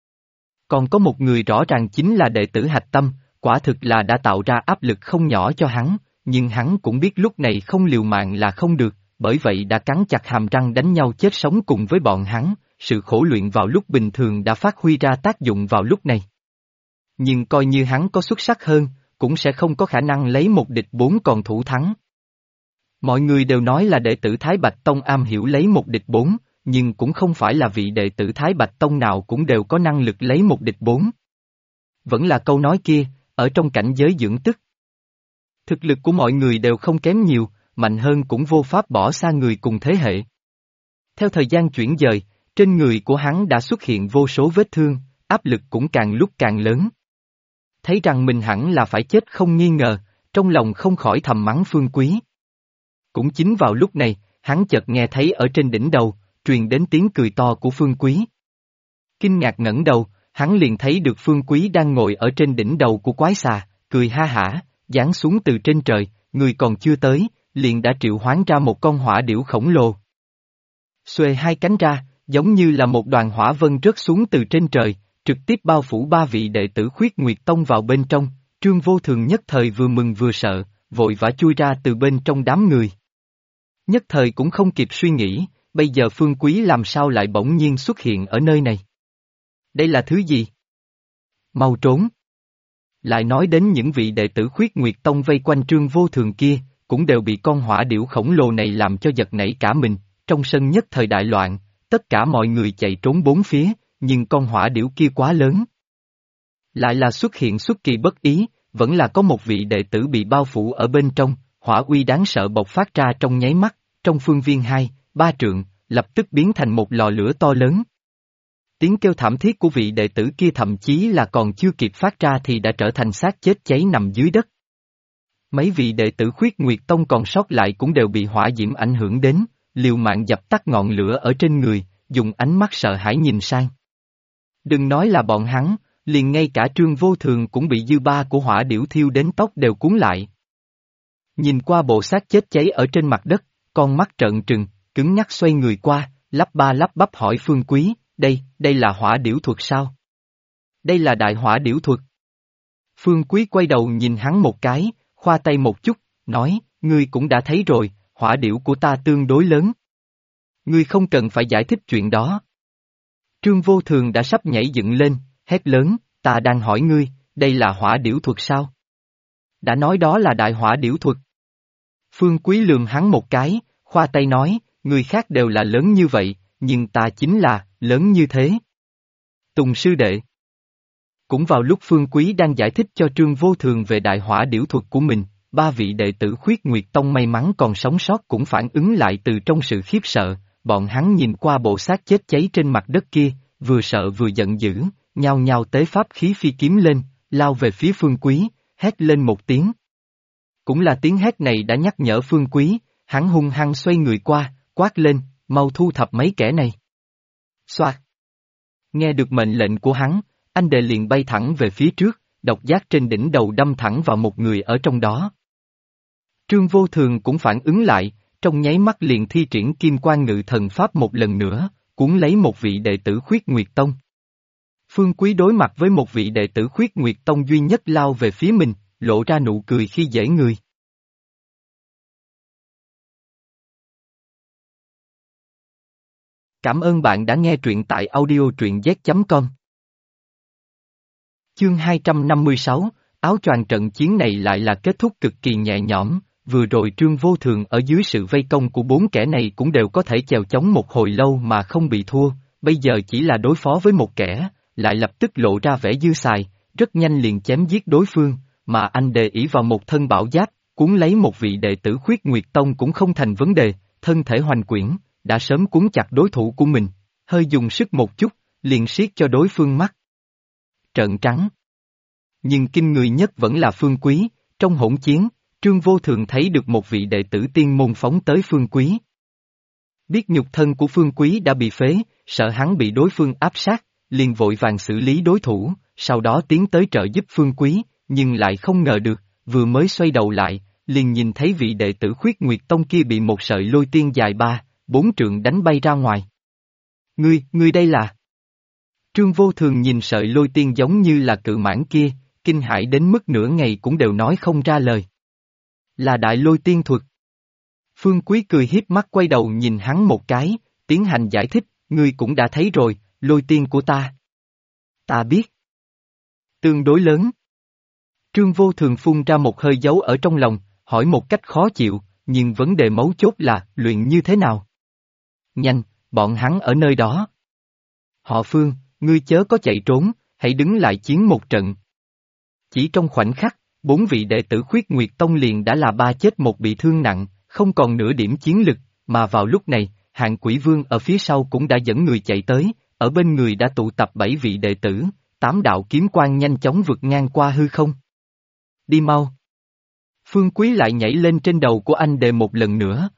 Còn có một người rõ ràng chính là đệ tử Hạch Tâm, quả thực là đã tạo ra áp lực không nhỏ cho hắn, nhưng hắn cũng biết lúc này không liều mạng là không được, bởi vậy đã cắn chặt hàm răng đánh nhau chết sống cùng với bọn hắn, sự khổ luyện vào lúc bình thường đã phát huy ra tác dụng vào lúc này. Nhưng coi như hắn có xuất sắc hơn, cũng sẽ không có khả năng lấy một địch 4 còn thủ thắng. Mọi người đều nói là đệ tử Thái Bạch Tông am hiểu lấy một địch 4, nhưng cũng không phải là vị đệ tử Thái Bạch Tông nào cũng đều có năng lực lấy một địch 4. Vẫn là câu nói kia, ở trong cảnh giới dưỡng tức. Thực lực của mọi người đều không kém nhiều, mạnh hơn cũng vô pháp bỏ xa người cùng thế hệ. Theo thời gian chuyển dời, trên người của hắn đã xuất hiện vô số vết thương, áp lực cũng càng lúc càng lớn. Thấy rằng mình hẳn là phải chết không nghi ngờ, trong lòng không khỏi thầm mắng Phương Quý. Cũng chính vào lúc này, hắn chợt nghe thấy ở trên đỉnh đầu, truyền đến tiếng cười to của Phương Quý. Kinh ngạc ngẩng đầu, hắn liền thấy được Phương Quý đang ngồi ở trên đỉnh đầu của quái xà, cười ha hả, giáng xuống từ trên trời, người còn chưa tới, liền đã triệu hoán ra một con hỏa điểu khổng lồ. Xuề hai cánh ra, giống như là một đoàn hỏa vân rớt xuống từ trên trời, trực tiếp bao phủ 3 vị đệ tử Khuyết Nguyệt Tông vào bên trong, Trương Vô Thường nhất thời vừa mừng vừa sợ, vội vã chui ra từ bên trong đám người. Nhất thời cũng không kịp suy nghĩ, bây giờ Phương Quý làm sao lại bỗng nhiên xuất hiện ở nơi này? Đây là thứ gì? Mau trốn! Lại nói đến những vị đệ tử Khuyết Nguyệt Tông vây quanh Trương Vô Thường kia, cũng đều bị con hỏa điểu khổng lồ này làm cho giật nảy cả mình, trong sân nhất thời đại loạn, tất cả mọi người chạy trốn bốn phía, nhưng con hỏa điểu kia quá lớn. Lại là xuất hiện xuất kỳ bất ý, vẫn là có một vị đệ tử bị bao phủ ở bên trong, hỏa uy đáng sợ bộc phát ra trong nháy mắt, trong phương viên 2, 3 trượng, lập tức biến thành một lò lửa to lớn. Tiếng kêu thảm thiết của vị đệ tử kia thậm chí là còn chưa kịp phát ra thì đã trở thành xác chết cháy nằm dưới đất. Mấy vị đệ tử Khuyết Nguyệt Tông còn sót lại cũng đều bị hỏa diễm ảnh hưởng đến, liều mạng dập tắt ngọn lửa ở trên người, dùng ánh mắt sợ hãi nhìn sang. Đừng nói là bọn hắn, liền ngay cả Trương Vô Thường cũng bị dư ba của hỏa điểu thiêu đến tóc đều cuốn lại. Nhìn qua bộ xác chết cháy ở trên mặt đất, con mắt trợn trừng, cứng nhắc xoay người qua, lắp ba lắp bắp hỏi Phương Quý, đây là hỏa điểu thuật sao? Đây là đại hỏa điểu thuật. Phương Quý quay đầu nhìn hắn một cái, khoa tay một chút, nói, ngươi cũng đã thấy rồi, hỏa điểu của ta tương đối lớn. Ngươi không cần phải giải thích chuyện đó. Trương Vô Thường đã sắp nhảy dựng lên, hét lớn, ta đang hỏi ngươi, đây là hỏa điểu thuật sao? Đã nói đó là đại hỏa điểu thuật. Phương Quý lườm hắn một cái, khoa tay nói, người khác đều là lớn như vậy, nhưng ta chính là, lớn như thế. Tùng sư đệ. Cũng vào lúc Phương Quý đang giải thích cho Trương Vô Thường về đại hỏa điểu thuật của mình, 3 vị đệ tử Khuyết Nguyệt Tông may mắn còn sống sót cũng phản ứng lại từ trong sự khiếp sợ, bọn hắn nhìn qua bộ xác chết cháy trên mặt đất kia, vừa sợ vừa giận dữ, nhao nhao tế pháp khí phi kiếm lên, lao về phía Phương Quý, hét lên một tiếng. Cũng là tiếng hét này đã nhắc nhở Phương Quý, hắn hung hăng xoay người qua, quát lên, mau thu thập mấy kẻ này. Xoạt. Nghe được mệnh lệnh của hắn, anh đệ liền bay thẳng về phía trước, độc giác trên đỉnh đầu đâm thẳng vào một người ở trong đó. Trương Vô Thường cũng phản ứng lại, trong nháy mắt liền thi triển kim quan ngự thần pháp một lần nữa, cuốn lấy một vị đệ tử Khuyết Nguyệt Tông. Phương Quý đối mặt với một vị đệ tử Khuyết Nguyệt Tông duy nhất lao về phía mình, lộ ra nụ cười khi dễ người. Cảm ơn bạn đã nghe truyện tại audio truyện z.com. Chương 256, áo choàng trận chiến này lại là kết thúc cực kỳ nhẹ nhõm, vừa rồi Trương Vô Thường ở dưới sự vây công của bốn kẻ này cũng đều có thể chèo chống một hồi lâu mà không bị thua, bây giờ chỉ là đối phó với một kẻ, lại lập tức lộ ra vẻ dư xài, rất nhanh liền chém giết đối phương, mà anh đề ỷ vào một thân bảo giáp, cuốn lấy một vị đệ tử Khuyết Nguyệt Tông cũng không thành vấn đề, thân thể hoành quyển, đã sớm cuốn chặt đối thủ của mình, hơi dùng sức một chút, liền siết cho đối phương mắt trợn trắng. Nhưng kinh người nhất vẫn là Phương Quý, trong hỗn chiến, Trương Vô Thường thấy được một vị đệ tử tiên môn phóng tới Phương Quý. Biết nhục thân của Phương Quý đã bị phế, sợ hắn bị đối phương áp sát, liền vội vàng xử lý đối thủ, sau đó tiến tới trợ giúp Phương Quý, nhưng lại không ngờ được, vừa mới xoay đầu lại, liền nhìn thấy vị đệ tử Khuyết Nguyệt Tông kia bị một sợi lôi tiên dài 3-4 trượng đánh bay ra ngoài. Ngươi đây là... Trương Vô Thường nhìn sợi lôi tiên giống như là cự mãng kia, kinh hãi đến mức nửa ngày cũng đều nói không ra lời. Là đại lôi tiên thuật. Phương Quý cười hiếp mắt quay đầu nhìn hắn một cái, tiến hành giải thích, ngươi cũng đã thấy rồi, lôi tiên của ta. Ta biết. Tương đối lớn. Trương Vô Thường phun ra một hơi dấu ở trong lòng, hỏi một cách khó chịu, nhưng vấn đề mấu chốt là luyện như thế nào? Nhanh, bọn hắn ở nơi đó. Họ Phương, ngươi chớ có chạy trốn, hãy đứng lại chiến một trận. Chỉ trong khoảnh khắc, 4 vị đệ tử Khuyết Nguyệt Tông liền đã là 3 chết 1 bị thương nặng, không còn nửa điểm chiến lực, mà vào lúc này, Hạng Quỷ Vương ở phía sau cũng đã dẫn người chạy tới, ở bên người đã tụ tập 7 vị đệ tử, 8 đạo kiếm quang nhanh chóng vượt ngang qua hư không. Đi mau. Phương Quý lại nhảy lên trên đầu của anh Đề một lần nữa.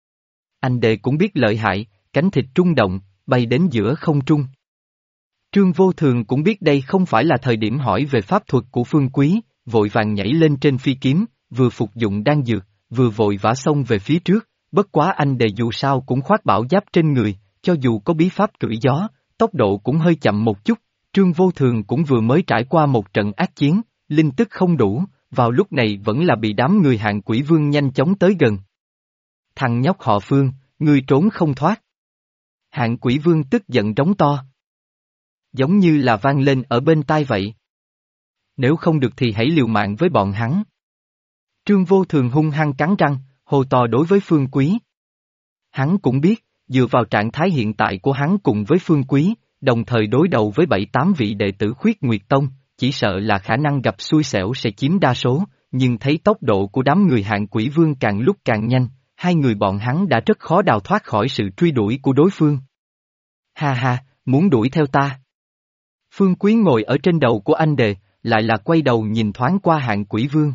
Anh Đề cũng biết lợi hại, cánh thịt trung động, bay đến giữa không trung. Trương Vô Thường cũng biết đây không phải là thời điểm hỏi về pháp thuật của Phương Quý, vội vàng nhảy lên trên phi kiếm, vừa phục dụng đan dược, vừa vội vã xông về phía trước, bất quá anh Đề dù sao cũng khoác bảo giáp trên người, cho dù có bí pháp cưỡi gió, tốc độ cũng hơi chậm một chút, Trương Vô Thường cũng vừa mới trải qua một trận ác chiến, linh tức không đủ, vào lúc này vẫn là bị đám người Hạng Quỷ Vương nhanh chóng tới gần. Thằng nhóc họ Phương, ngươi trốn không thoát. Hạng Quỷ Vương tức giận trống to. Giống như là vang lên ở bên tai vậy. Nếu không được thì hãy liều mạng với bọn hắn. Trương Vô Thường hung hăng cắn răng, hô to đối với Phương Quý. Hắn cũng biết, dựa vào trạng thái hiện tại của hắn cùng với Phương Quý, đồng thời đối đầu với 7-8 vị đệ tử Khuyết Nguyệt Tông, chỉ sợ là khả năng gặp xui xẻo sẽ chiếm đa số, nhưng thấy tốc độ của đám người Hạng Quỷ Vương càng lúc càng nhanh, hai người bọn hắn đã rất khó đào thoát khỏi sự truy đuổi của đối phương. Ha ha, muốn đuổi theo ta. Phương Quý ngồi ở trên đầu của anh Đề, lại là quay đầu nhìn thoáng qua Hạng Quỷ Vương.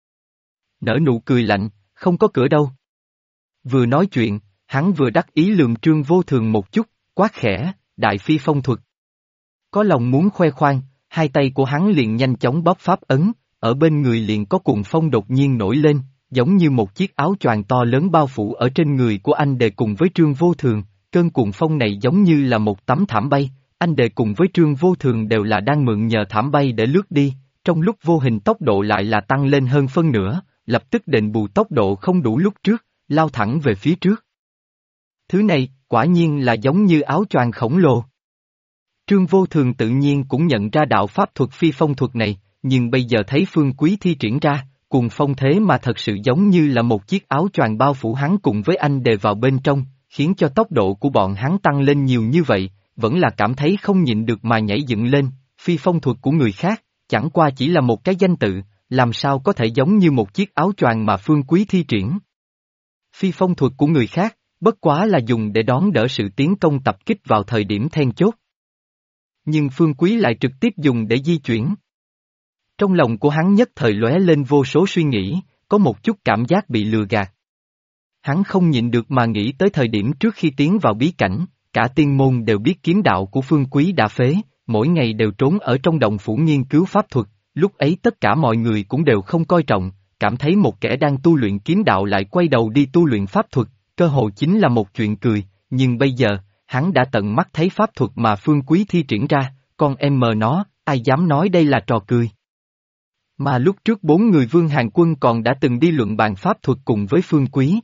Nở nụ cười lạnh, không có cửa đâu. Vừa nói chuyện, hắn vừa đắc ý lườm Trương Vô Thường một chút, quát khẽ, đại phi phong thuật. Có lòng muốn khoe khoang, hai tay của hắn liền nhanh chóng bóp pháp ấn, ở bên người liền có cuồng phong đột nhiên nổi lên, giống như một chiếc áo choàng to lớn bao phủ ở trên người của anh Đề cùng với Trương Vô Thường, cơn cuồng phong này giống như là một tấm thảm bay, anh Đề cùng với Trương Vô Thường đều là đang mượn nhờ thảm bay để lướt đi, trong lúc vô hình tốc độ lại là tăng lên hơn phân nửa, lập tức đền bù tốc độ không đủ lúc trước, lao thẳng về phía trước. Thứ này, quả nhiên là giống như áo choàng khổng lồ. Trương Vô Thường tự nhiên cũng nhận ra đạo pháp thuật phi phong thuật này, nhưng bây giờ thấy Phương Quý thi triển ra, cuồng phong thế mà thật sự giống như là một chiếc áo choàng bao phủ hắn cùng với anh Đề vào bên trong, khiến cho tốc độ của bọn hắn tăng lên nhiều như vậy, vẫn là cảm thấy không nhịn được mà nhảy dựng lên, phi phong thuật của người khác, chẳng qua chỉ là một cái danh tự, làm sao có thể giống như một chiếc áo choàng mà Phương Quý thi triển. Phi phong thuật của người khác, bất quá là dùng để đón đỡ sự tiến công tập kích vào thời điểm then chốt. Nhưng Phương Quý lại trực tiếp dùng để di chuyển. Trong lòng của hắn nhất thời lóe lên vô số suy nghĩ, có một chút cảm giác bị lừa gạt. Hắn không nhịn được mà nghĩ tới thời điểm trước khi tiến vào bí cảnh, cả tiên môn đều biết kiếm đạo của Phương Quý đã phế, mỗi ngày đều trốn ở trong động phủ nghiên cứu pháp thuật, lúc ấy tất cả mọi người cũng đều không coi trọng, cảm thấy một kẻ đang tu luyện kiếm đạo lại quay đầu đi tu luyện pháp thuật, cơ hội chính là một chuyện cười, nhưng bây giờ, hắn đã tận mắt thấy pháp thuật mà Phương Quý thi triển ra, con em mờ nó, ai dám nói đây là trò cười. Mà lúc trước 4 người Vương Hàn Quân còn đã từng đi luận bàn pháp thuật cùng với Phương Quý.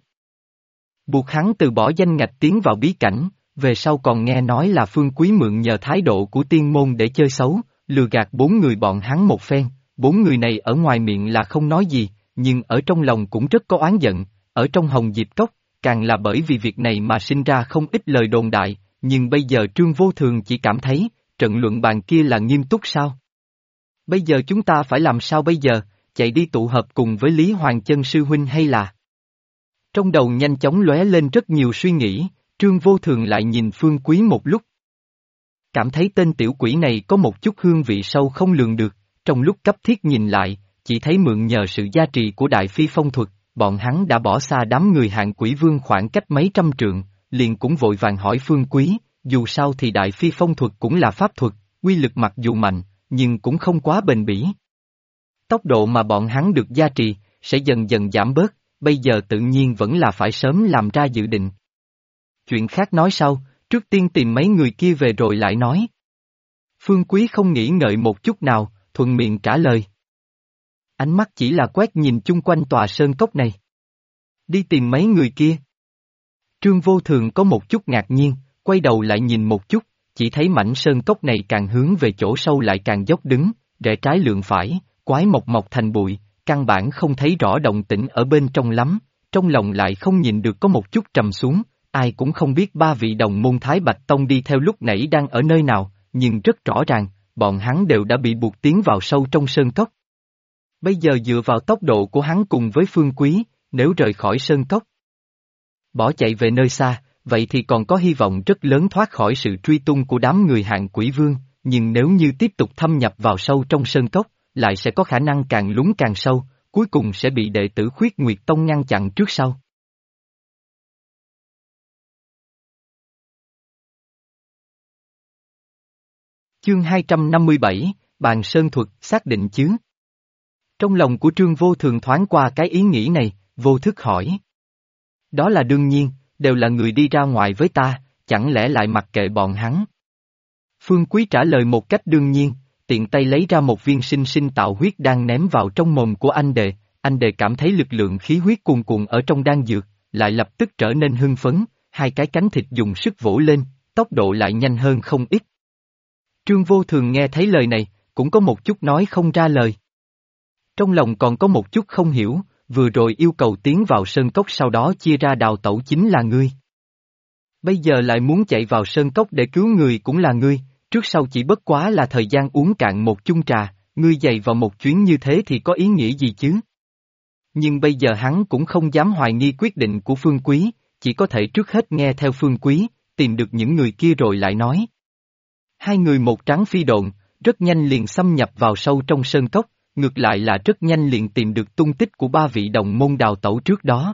Buộc hắn từ bỏ danh ngạch tiến vào bí cảnh, về sau còn nghe nói là Phương Quý mượn nhờ thái độ của tiên môn để chơi xấu, lừa gạt bốn người bọn hắn một phen, bốn người này ở ngoài miệng là không nói gì, nhưng ở trong lòng cũng rất có oán giận, ở trong Hồng Diệp Cốc, càng là bởi vì việc này mà sinh ra không ít lời đồn đại, nhưng bây giờ Trương Vô Thường chỉ cảm thấy, trận luận bàn kia là nghiêm túc sao? Bây giờ chúng ta phải làm sao bây giờ, chạy đi tụ hợp cùng với Lý Hoàng Chân sư huynh hay là? Trong đầu nhanh chóng lóe lên rất nhiều suy nghĩ, Trương Vô Thường lại nhìn Phương Quý một lúc. Cảm thấy tên tiểu quỷ này có một chút hương vị sâu không lường được, trong lúc cấp thiết nhìn lại, chỉ thấy mượn nhờ sự gia trì của Đại Phi Phong thuật, bọn hắn đã bỏ xa đám người hạng quỷ vương khoảng cách mấy trăm trượng, liền cũng vội vàng hỏi Phương Quý, dù sao thì Đại Phi Phong thuật cũng là pháp thuật, uy lực mặc dù mạnh, nhưng cũng không quá bền bỉ. Tốc độ mà bọn hắn được gia trì, sẽ dần dần giảm bớt, bây giờ tự nhiên vẫn là phải sớm làm ra dự định. Chuyện khác nói sau, trước tiên tìm mấy người kia về rồi lại nói. Phương Quý không nghĩ ngợi một chút nào, thuận miệng trả lời. Ánh mắt chỉ là quét nhìn chung quanh tòa sơn cốc này. Đi tìm mấy người kia. Trương Vô Thường có một chút ngạc nhiên, quay đầu lại nhìn một chút, chỉ thấy mảnh sơn cốc này càng hướng về chỗ sâu lại càng dốc đứng, rẽ trái lượn phải, quái mọc mọc thành bụi, căn bản không thấy rõ động tĩnh ở bên trong lắm, trong lòng lại không nhìn được có một chút trầm xuống, ai cũng không biết ba vị đồng môn Thái Bạch Tông đi theo lúc nãy đang ở nơi nào, nhưng rất rõ ràng, bọn hắn đều đã bị buộc tiến vào sâu trong sơn cốc. Bây giờ dựa vào tốc độ của hắn cùng với Phương Quý, nếu rời khỏi sơn cốc, bỏ chạy về nơi xa, vậy thì còn có hy vọng rất lớn thoát khỏi sự truy tung của đám người hạng quỷ vương, nhưng nếu như tiếp tục thâm nhập vào sâu trong sơn cốc, lại sẽ có khả năng càng lún càng sâu, cuối cùng sẽ bị đệ tử Khuyết Nguyệt Tông ngăn chặn trước sau. Chương 257, Bàn Sơn Thuật, xác định chứ? Trong lòng của Trương Vô Thường thoáng qua cái ý nghĩ này, vô thức hỏi. Đó là đương nhiên, đều là người đi ra ngoài với ta, chẳng lẽ lại mặc kệ bọn hắn? Phương Quý trả lời một cách đương nhiên, tiện tay lấy ra một viên sinh sinh tạo huyết đan ném vào trong mồm của anh đệ cảm thấy lực lượng khí huyết cuồn cuộn ở trong đan dược, lại lập tức trở nên hưng phấn, hai cái cánh thịt dùng sức vỗ lên, tốc độ lại nhanh hơn không ít. Trương Vô Thường nghe thấy lời này, cũng có một chút nói không ra lời. Trong lòng còn có một chút không hiểu, vừa rồi yêu cầu tiến vào sơn cốc sau đó chia ra đào tẩu chính là ngươi. Bây giờ lại muốn chạy vào sơn cốc để cứu người cũng là ngươi, trước sau chỉ bất quá là thời gian uống cạn một chung trà, ngươi dày vào một chuyến như thế thì có ý nghĩa gì chứ? Nhưng bây giờ hắn cũng không dám hoài nghi quyết định của Phương Quý, chỉ có thể trước hết nghe theo Phương Quý, tìm được những người kia rồi lại nói. Hai người một trắng phi độn, rất nhanh liền xâm nhập vào sâu trong sơn cốc, ngược lại là rất nhanh liền tìm được tung tích của ba vị đồng môn đào tẩu trước đó.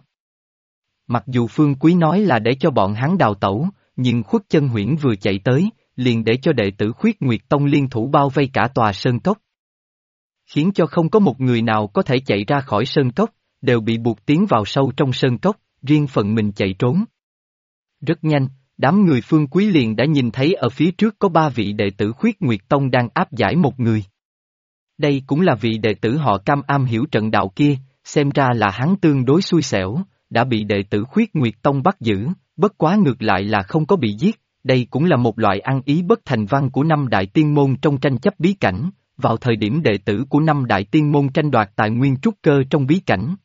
Mặc dù Phương Quý nói là để cho bọn hắn đào tẩu, nhưng Khuất Chân Huyễn vừa chạy tới, liền để cho đệ tử Khuyết Nguyệt Tông liên thủ bao vây cả tòa sơn cốc. Khiến cho không có một người nào có thể chạy ra khỏi sơn cốc, đều bị buộc tiến vào sâu trong sơn cốc, riêng phần mình chạy trốn. Rất nhanh, đám người Phương Quý liền đã nhìn thấy ở phía trước có ba vị đệ tử Khuyết Nguyệt Tông đang áp giải một người. Đây cũng là vị đệ tử họ Cam am hiểu trận đạo kia, xem ra là hắn tương đối xui xẻo, đã bị đệ tử Khuyết Nguyệt Tông bắt giữ, bất quá ngược lại là không có bị giết, đây cũng là một loại ăn ý bất thành văn của năm đại tiên môn trong tranh chấp bí cảnh, vào thời điểm đệ tử của năm đại tiên môn tranh đoạt tài nguyên trúc cơ trong bí cảnh.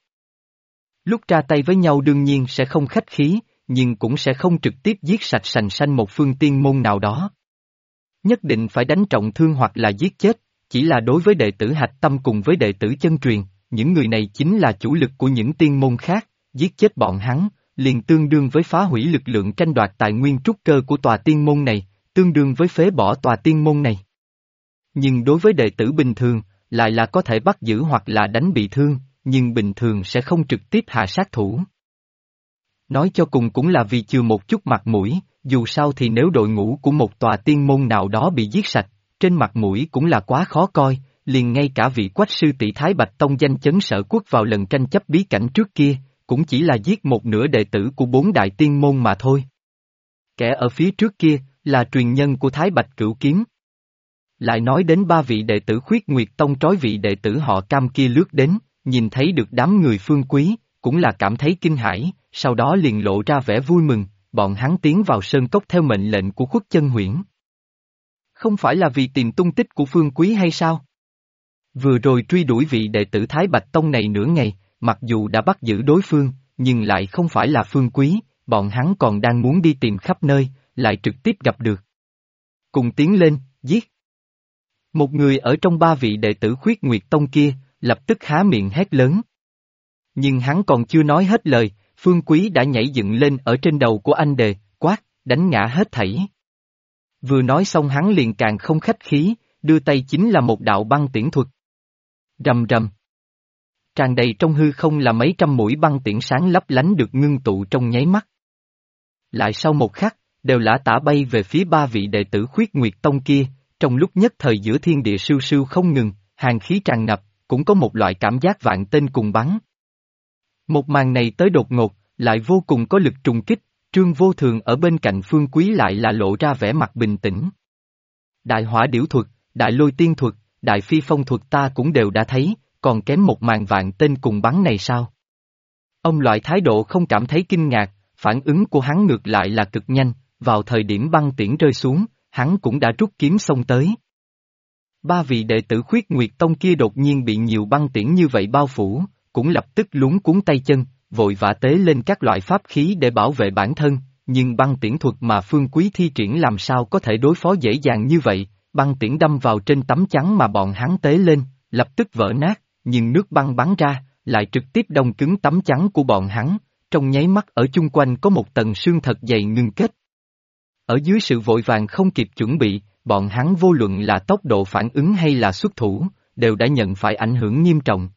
Lúc ra tay với nhau đương nhiên sẽ không khách khí, nhưng cũng sẽ không trực tiếp giết sạch sành sanh một phương tiên môn nào đó. Nhất định phải đánh trọng thương hoặc là giết chết, chỉ là đối với đệ tử hạch tâm cùng với đệ tử chân truyền, những người này chính là chủ lực của những tiên môn khác, giết chết bọn hắn, liền tương đương với phá hủy lực lượng tranh đoạt tài nguyên trúc cơ của tòa tiên môn này, tương đương với phế bỏ tòa tiên môn này. Nhưng đối với đệ tử bình thường, lại là có thể bắt giữ hoặc là đánh bị thương, nhưng bình thường sẽ không trực tiếp hạ sát thủ. Nói cho cùng cũng là vì chừa một chút mặt mũi, dù sao thì nếu đội ngũ của một tòa tiên môn nào đó bị giết sạch, trên mặt mũi cũng là quá khó coi, liền ngay cả vị Quách sư tỷ Thái Bạch Tông danh chấn Sở Quốc vào lần tranh chấp bí cảnh trước kia, cũng chỉ là giết một nửa đệ tử của bốn đại tiên môn mà thôi. Kẻ ở phía trước kia, là truyền nhân của Thái Bạch Cửu Kiếm. Lại nói đến ba vị đệ tử Khuyết Nguyệt Tông trói vị đệ tử họ Cam kia lướt đến, nhìn thấy được đám người Phương Quý, cũng là cảm thấy kinh hãi, sau đó liền lộ ra vẻ vui mừng, bọn hắn tiến vào sơn cốc theo mệnh lệnh của Khuất Chân Huyễn. Không phải là vì tìm tung tích của Phương Quý hay sao? Vừa rồi truy đuổi vị đệ tử Thái Bạch Tông này nửa ngày, mặc dù đã bắt giữ đối phương, nhưng lại không phải là Phương Quý, bọn hắn còn đang muốn đi tìm khắp nơi, lại trực tiếp gặp được. Cùng tiến lên, giết. Một người ở trong ba vị đệ tử Khuyết Nguyệt Tông kia, lập tức há miệng hét lớn. Nhưng hắn còn chưa nói hết lời, Phương Quý đã nhảy dựng lên ở trên đầu của anh đề, quát, đánh ngã hết thảy. Vừa nói xong hắn liền càng không khách khí, đưa tay chính là một đạo băng tiễn thuật. Rầm rầm. Tràn đầy trong hư không là mấy trăm mũi băng tiễn sáng lấp lánh được ngưng tụ trong nháy mắt. Lại sau một khắc, đều lả tả bay về phía ba vị đệ tử Khuyết Nguyệt Tông kia, trong lúc nhất thời giữa thiên địa sưu sưu không ngừng, hàn khí tràn ngập, cũng có một loại cảm giác vạn tên cùng bắn. Một màn này tới đột ngột, lại vô cùng có lực trùng kích, Trương Vô Thường ở bên cạnh Phương Quý lại là lộ ra vẻ mặt bình tĩnh. Đại hỏa điểu thuật, đại lôi tiên thuật, đại phi phong thuật ta cũng đều đã thấy, còn kém một màn vạn tên cùng bắn này sao? Ông loại thái độ không cảm thấy kinh ngạc, phản ứng của hắn ngược lại là cực nhanh, vào thời điểm băng tiễn rơi xuống, hắn cũng đã rút kiếm xông tới. Ba vị đệ tử Khuyết Nguyệt Tông kia đột nhiên bị nhiều băng tiễn như vậy bao phủ, cũng lập tức luống cuống tay chân, vội vã tế lên các loại pháp khí để bảo vệ bản thân, nhưng băng tiễn thuật mà Phương Quý thi triển làm sao có thể đối phó dễ dàng như vậy, băng tiễn đâm vào trên tấm chắn mà bọn hắn tế lên, lập tức vỡ nát, nhưng nước băng bắn ra, lại trực tiếp đông cứng tấm chắn của bọn hắn, trong nháy mắt ở chung quanh có một tầng sương thật dày ngưng kết. Ở dưới sự vội vàng không kịp chuẩn bị, bọn hắn vô luận là tốc độ phản ứng hay là xuất thủ, đều đã nhận phải ảnh hưởng nghiêm trọng.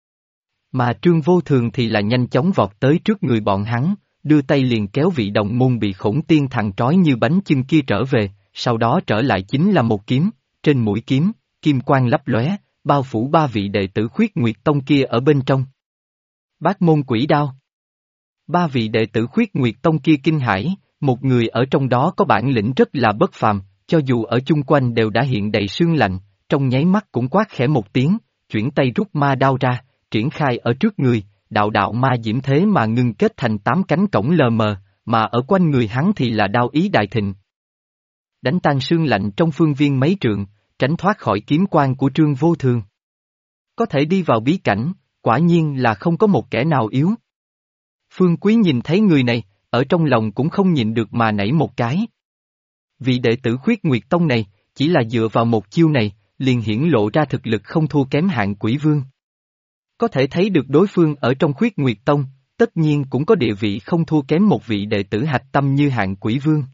Mà Trương Vô Thường thì là nhanh chóng vọt tới trước người bọn hắn, đưa tay liền kéo vị đồng môn bị Khổng Tiên Thằng trói như bánh chưng kia trở về, sau đó trở lại chính là một kiếm, trên mũi kiếm, kim quang lấp lóe, bao phủ ba vị đệ tử Khuyết Nguyệt Tông kia ở bên trong. Bát môn quỷ đao. Ba vị đệ tử Khuyết Nguyệt Tông kia kinh hãi, một người ở trong đó có bản lĩnh rất là bất phàm, cho dù ở chung quanh đều đã hiện đầy sương lạnh, trong nháy mắt cũng quát khẽ một tiếng, chuyển tay rút ma đao ra, triển khai ở trước người, đạo đạo ma diễm thế mà ngưng kết thành 8 cánh cổng lờ mờ, mà ở quanh người hắn thì là đao ý đại thịnh. Đánh tan sương lạnh trong phương viên mấy trượng, tránh thoát khỏi kiếm quang của Trương Vô Thường. Có thể đi vào bí cảnh, quả nhiên là không có một kẻ nào yếu. Phương Quý nhìn thấy người này, ở trong lòng cũng không nhịn được mà nảy một cái. Vị đệ tử Khuyết Nguyệt Tông này, chỉ là dựa vào một chiêu này, liền hiển lộ ra thực lực không thua kém Hạng Quỷ Vương. Có thể thấy được đối phương ở trong Khuyết Nguyệt Tông, tất nhiên cũng có địa vị không thua kém một vị đệ tử hạch tâm như Hạng Quỷ Vương.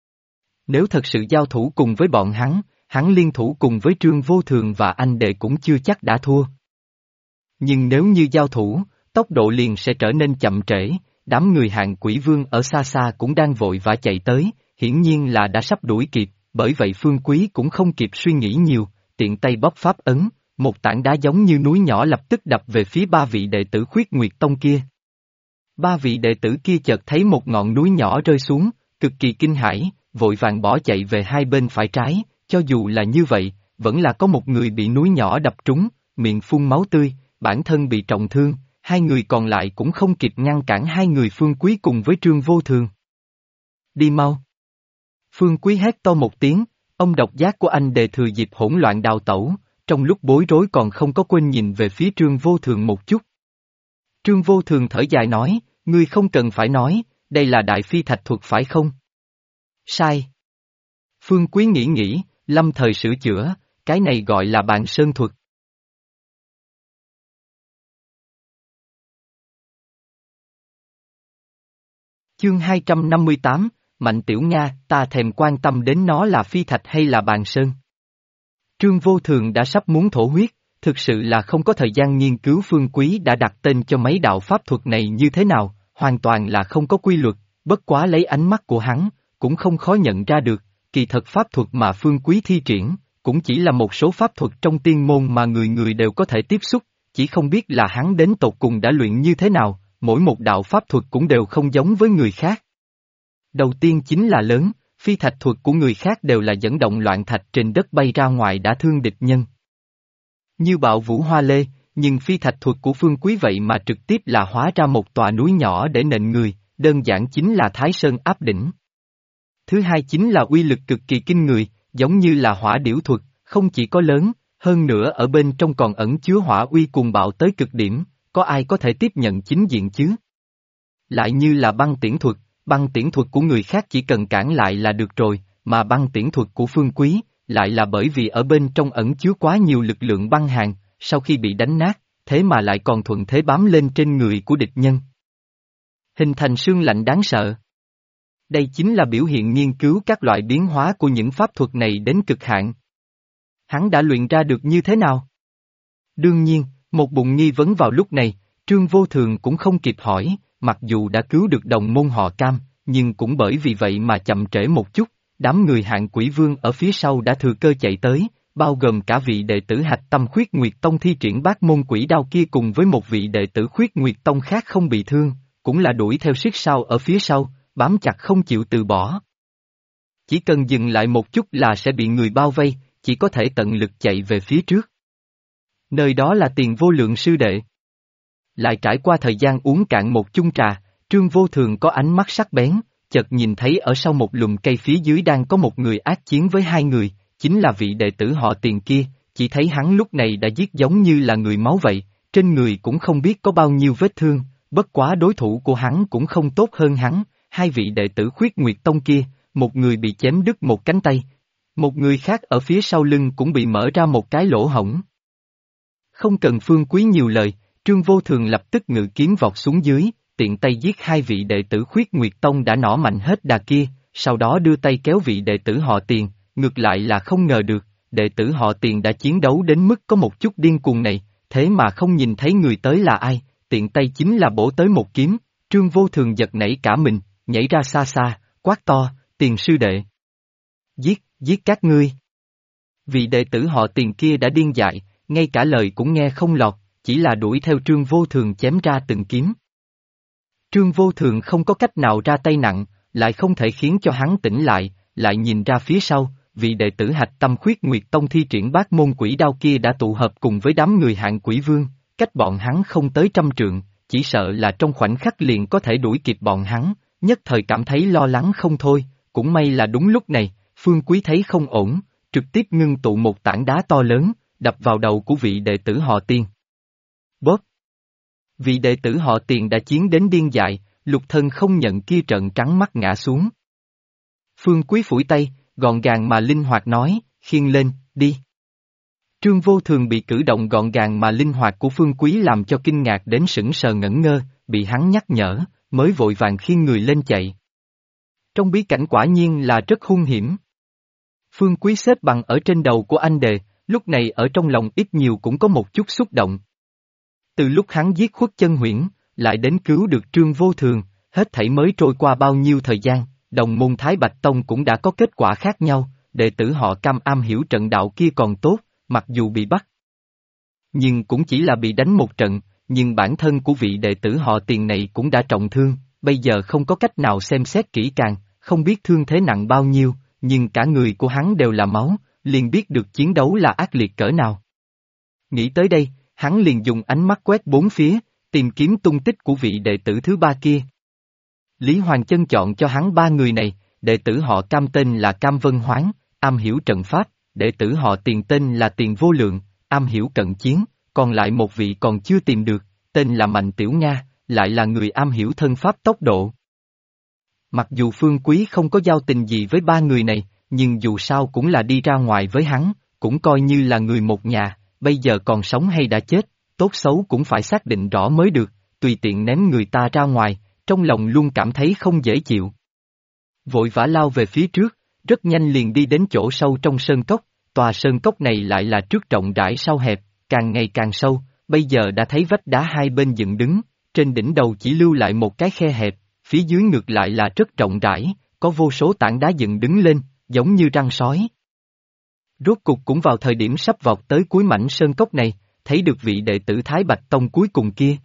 Nếu thật sự giao thủ cùng với bọn hắn liên thủ cùng với Trương Vô Thường và anh đệ cũng chưa chắc đã thua. Nhưng nếu như giao thủ, tốc độ liền sẽ trở nên chậm trễ, đám người Hạng Quỷ Vương ở xa xa cũng đang vội vã chạy tới, hiển nhiên là đã sắp đuổi kịp, bởi vậy Phương Quý cũng không kịp suy nghĩ nhiều, tiện tay bóp pháp ấn, một tảng đá giống như núi nhỏ lập tức đập về phía ba vị đệ tử Khuyết Nguyệt Tông kia. Ba vị đệ tử kia chợt thấy một ngọn núi nhỏ rơi xuống, cực kỳ kinh hãi, vội vàng bỏ chạy về hai bên phải trái, cho dù là như vậy, vẫn là có một người bị núi nhỏ đập trúng, miệng phun máu tươi, bản thân bị trọng thương, hai người còn lại cũng không kịp ngăn cản hai người Phương Quý cùng với Trương Vô Thường. Đi mau! Phương Quý hét to một tiếng, ông độc giác của anh đề thừa dịp hỗn loạn đào tẩu, trong lúc bối rối còn không có quên nhìn về phía Trương Vô Thường một chút. Trương Vô Thường thở dài nói, ngươi không cần phải nói, đây là đại phi thạch thuật phải không? Sai. Phương Quý nghĩ, lâm thời sửa chữa, cái này gọi là bàn sơn thuật. Chương 258, Mạnh Tiểu Nga, ta thèm quan tâm đến nó là phi thạch hay là bàn sơn. Trương Vô Thường đã sắp muốn thổ huyết, thực sự là không có thời gian nghiên cứu Phương Quý đã đặt tên cho mấy đạo pháp thuật này như thế nào, hoàn toàn là không có quy luật, bất quá lấy ánh mắt của hắn, cũng không khó nhận ra được, kỳ thật pháp thuật mà Phương Quý thi triển, cũng chỉ là một số pháp thuật trong tiên môn mà người người đều có thể tiếp xúc, chỉ không biết là hắn đến tột cùng đã luyện như thế nào, mỗi một đạo pháp thuật cũng đều không giống với người khác. Đầu tiên chính là lớn, phi thạch thuật của người khác đều là dẫn động loạn thạch trên đất bay ra ngoài đã thương địch nhân. Như bạo vũ hoa lê, nhưng phi thạch thuật của Phương Quý vậy mà trực tiếp là hóa ra một tòa núi nhỏ để nện người, đơn giản chính là Thái Sơn áp đỉnh. Thứ hai chính là uy lực cực kỳ kinh người, giống như là hỏa điểu thuật, không chỉ có lớn, hơn nữa ở bên trong còn ẩn chứa hỏa uy cuồng bạo tới cực điểm, có ai có thể tiếp nhận chính diện chứ? Lại như là băng tiễn thuật của người khác chỉ cần cản lại là được rồi, mà băng tiễn thuật của Phương Quý, lại là bởi vì ở bên trong ẩn chứa quá nhiều lực lượng băng hàn, sau khi bị đánh nát, thế mà lại còn thuận thế bám lên trên người của địch nhân. Hình thành sương lạnh đáng sợ. Đây chính là biểu hiện nghiên cứu các loại biến hóa của những pháp thuật này đến cực hạn. Hắn đã luyện ra được như thế nào? Đương nhiên, một bụng nghi vấn vào lúc này, Trương Vô Thường cũng không kịp hỏi, mặc dù đã cứu được đồng môn họ Cam, nhưng cũng bởi vì vậy mà chậm trễ một chút, đám người Hạng Quỷ Vương ở phía sau đã thừa cơ chạy tới, bao gồm cả vị đệ tử Hạch Tâm Khuyết Nguyệt Tông thi triển bát môn quỷ đao kia cùng với một vị đệ tử Khuyết Nguyệt Tông khác không bị thương, cũng là đuổi theo siết sau ở phía sau, bám chặt không chịu từ bỏ. Chỉ cần dừng lại một chút là sẽ bị người bao vây, chỉ có thể tận lực chạy về phía trước. Nơi đó là Tiền Vô Lượng sư đệ. Lại trải qua thời gian uống cạn một chung trà, Trương Vô Thường có ánh mắt sắc bén, chợt nhìn thấy ở sau một lùm cây phía dưới đang có một người ác chiến với hai người, chính là vị đệ tử họ Tiền kia, chỉ thấy hắn lúc này đã giết giống như là người máu vậy, trên người cũng không biết có bao nhiêu vết thương, bất quá đối thủ của hắn cũng không tốt hơn hắn, hai vị đệ tử Khuyết Nguyệt Tông kia, một người bị chém đứt một cánh tay, một người khác ở phía sau lưng cũng bị mở ra một cái lỗ hổng. Không cần Phương Quý nhiều lời, Trương Vô Thường lập tức ngự kiếm vọt xuống dưới, tiện tay giết hai vị đệ tử Khuyết Nguyệt Tông đã nỏ mạnh hết đà kia, sau đó đưa tay kéo vị đệ tử họ Tiền, ngược lại là không ngờ được, đệ tử họ Tiền đã chiến đấu đến mức có một chút điên cuồng này, thế mà không nhìn thấy người tới là ai, tiện tay chính là bổ tới một kiếm, Trương Vô Thường giật nảy cả mình, nhảy ra xa xa, quát to, Tiền sư đệ. Giết các ngươi. Vị đệ tử họ Tiền kia đã điên dại, ngay cả lời cũng nghe không lọt, chỉ là đuổi theo Trương Vô Thường chém ra từng kiếm. Trương Vô Thường không có cách nào ra tay nặng, lại không thể khiến cho hắn tỉnh lại nhìn ra phía sau, vị đệ tử Hạch Tâm Khuyết Nguyệt Tông thi triển bát môn quỷ đao kia đã tụ hợp cùng với đám người Hạng Quỷ Vương, cách bọn hắn không tới 100 trượng, chỉ sợ là trong khoảnh khắc liền có thể đuổi kịp bọn hắn, nhất thời cảm thấy lo lắng không thôi, cũng may là đúng lúc này, Phương Quý thấy không ổn, trực tiếp ngưng tụ một tảng đá to lớn, đập vào đầu của vị đệ tử họ Tiền. Bóp! Vị đệ tử họ Tiền đã chiến đến điên dại, lục thân không nhận kia trợn trắng mắt ngã xuống. Phương Quý phủi tay, gọn gàng mà linh hoạt nói, khiêng lên, đi. Trương Vô Thường bị cử động gọn gàng mà linh hoạt của Phương Quý làm cho kinh ngạc đến sững sờ ngẩn ngơ, bị hắn nhắc nhở, mới vội vàng khiêng người lên chạy. Trong bí cảnh quả nhiên là rất hung hiểm. Phương Quý xếp bằng ở trên đầu của anh đề, lúc này ở trong lòng ít nhiều cũng có một chút xúc động. Từ lúc hắn giết Khuất Chân Huyễn, lại đến cứu được Trương Vô Thường, hết thảy mới trôi qua bao nhiêu thời gian, đồng môn Thái Bạch Tông cũng đã có kết quả khác nhau, đệ tử họ Cam am hiểu trận đạo kia còn tốt, mặc dù bị bắt. Nhưng cũng chỉ là bị đánh một trận, nhưng bản thân của vị đệ tử họ Tiền này cũng đã trọng thương, bây giờ không có cách nào xem xét kỹ càng, không biết thương thế nặng bao nhiêu, nhưng cả người của hắn đều là máu, liền biết được chiến đấu là ác liệt cỡ nào. Nghĩ tới đây, hắn liền dùng ánh mắt quét bốn phía, tìm kiếm tung tích của vị đệ tử thứ ba kia. Lý Hoàng Chân chọn cho hắn ba người này, đệ tử họ Cam tên là Cam Vân Hoáng, am hiểu trận pháp, đệ tử họ Tiền tên là Tiền Vô Lượng, am hiểu cận chiến, còn lại một vị còn chưa tìm được, tên là Mạnh Tiểu Nga, lại là người am hiểu thân pháp tốc độ. Mặc dù Phương Quý không có giao tình gì với ba người này, nhưng dù sao cũng là đi ra ngoài với hắn, cũng coi như là người một nhà, bây giờ còn sống hay đã chết, tốt xấu cũng phải xác định rõ mới được, tùy tiện ném người ta ra ngoài, trong lòng luôn cảm thấy không dễ chịu. Vội vã lao về phía trước, rất nhanh liền đi đến chỗ sâu trong sơn cốc, tòa sơn cốc này lại là trước rộng rãi sau hẹp, càng ngày càng sâu, bây giờ đã thấy vách đá hai bên dựng đứng, trên đỉnh đầu chỉ lưu lại một cái khe hẹp, phía dưới ngược lại là rất rộng rãi, có vô số tảng đá dựng đứng lên, giống như răng sói. Rốt cục cũng vào thời điểm sắp vọt tới cuối mảnh sơn cốc này, thấy được vị đệ tử Thái Bạch Tông cuối cùng kia.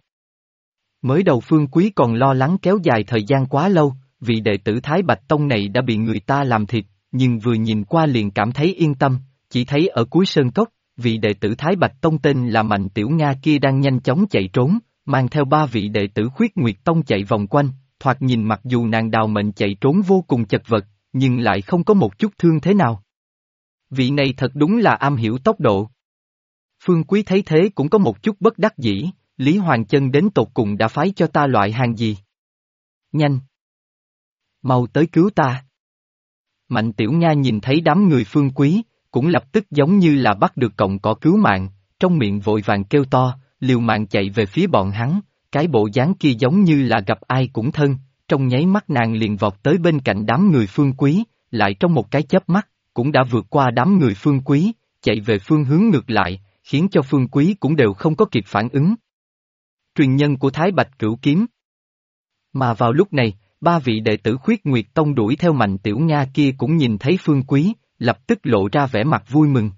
Mới đầu Phương Quý còn lo lắng kéo dài thời gian quá lâu, vị đệ tử Thái Bạch Tông này đã bị người ta làm thịt, nhưng vừa nhìn qua liền cảm thấy yên tâm, chỉ thấy ở cuối sơn cốc, vị đệ tử Thái Bạch Tông tên là Mạnh Tiểu Nga kia đang nhanh chóng chạy trốn, mang theo ba vị đệ tử Khuyết Nguyệt Tông chạy vòng quanh, thoạt nhìn mặc dù nàng đào mệnh chạy trốn vô cùng chật vật, nhưng lại không có một chút thương thế nào. Vị này thật đúng là am hiểu tốc độ. Phương Quý thấy thế cũng có một chút bất đắc dĩ, Lý Hoàng Chân đến tột cùng đã phái cho ta loại hàng gì? Nhanh! Mau tới cứu ta! Mạnh Tiểu Nga nhìn thấy đám người Phương Quý, cũng lập tức giống như là bắt được cọng cỏ cứu mạng, trong miệng vội vàng kêu to, liều mạng chạy về phía bọn hắn, cái bộ dáng kia giống như là gặp ai cũng thân, trong nháy mắt nàng liền vọt tới bên cạnh đám người Phương Quý, lại trong một cái chớp mắt, cũng đã vượt qua đám người Phương Quý, chạy về phương hướng ngược lại, khiến cho Phương Quý cũng đều không có kịp phản ứng. Truyền nhân của Thái Bạch Cửu Kiếm. Mà vào lúc này, ba vị đệ tử Khuyết Nguyệt Tông đuổi theo Mạnh Tiểu Nga kia cũng nhìn thấy Phương Quý, lập tức lộ ra vẻ mặt vui mừng.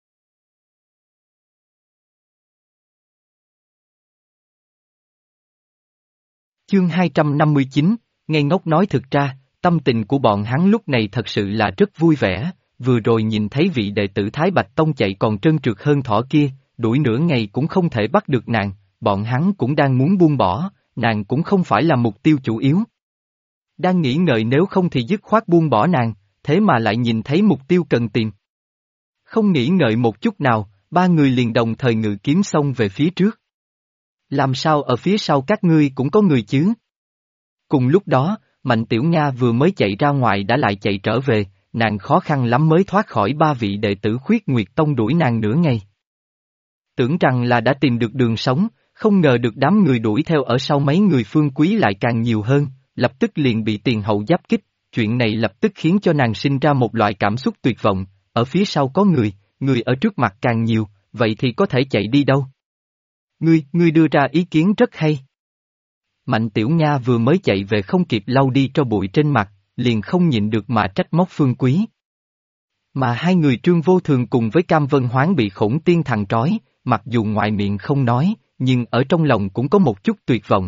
Chương 259, ngây ngốc nói thực ra, tâm tình của bọn hắn lúc này thật sự là rất vui vẻ, vừa rồi nhìn thấy vị đệ tử Thái Bạch Tông chạy còn trơn trượt hơn thỏ kia, đuổi nửa ngày cũng không thể bắt được nàng, bọn hắn cũng đang muốn buông bỏ, nàng cũng không phải là mục tiêu chủ yếu. Đang nghĩ ngợi nếu không thì dứt khoát buông bỏ nàng, thế mà lại nhìn thấy mục tiêu cần tìm. Không nghĩ ngợi một chút nào, ba người liền đồng thời ngự kiếm xông về phía trước. Làm sao ở phía sau các ngươi cũng có người chứ? Cùng lúc đó, Mạnh Tiểu Nga vừa mới chạy ra ngoài đã lại chạy trở về, nàng khó khăn lắm mới thoát khỏi ba vị đệ tử Khuyết Nguyệt Tông đuổi nàng nửa ngày. Tưởng rằng là đã tìm được đường sống, không ngờ được đám người đuổi theo ở sau mấy người Phương Quý lại càng nhiều hơn, lập tức liền bị tiền hậu giáp kích, chuyện này lập tức khiến cho nàng sinh ra một loại cảm xúc tuyệt vọng, ở phía sau có người ở trước mặt càng nhiều, vậy thì có thể chạy đi đâu? Ngươi đưa ra ý kiến rất hay. Mạnh Tiểu Nga vừa mới chạy về không kịp lau đi tro bụi trên mặt, liền không nhịn được mà trách móc Phương Quý. Mà hai người Trương Vô Thường cùng với Cam Vân Hoán bị Khổng Tiên Thần trói, mặc dù ngoài miệng không nói, nhưng ở trong lòng cũng có một chút tuyệt vọng.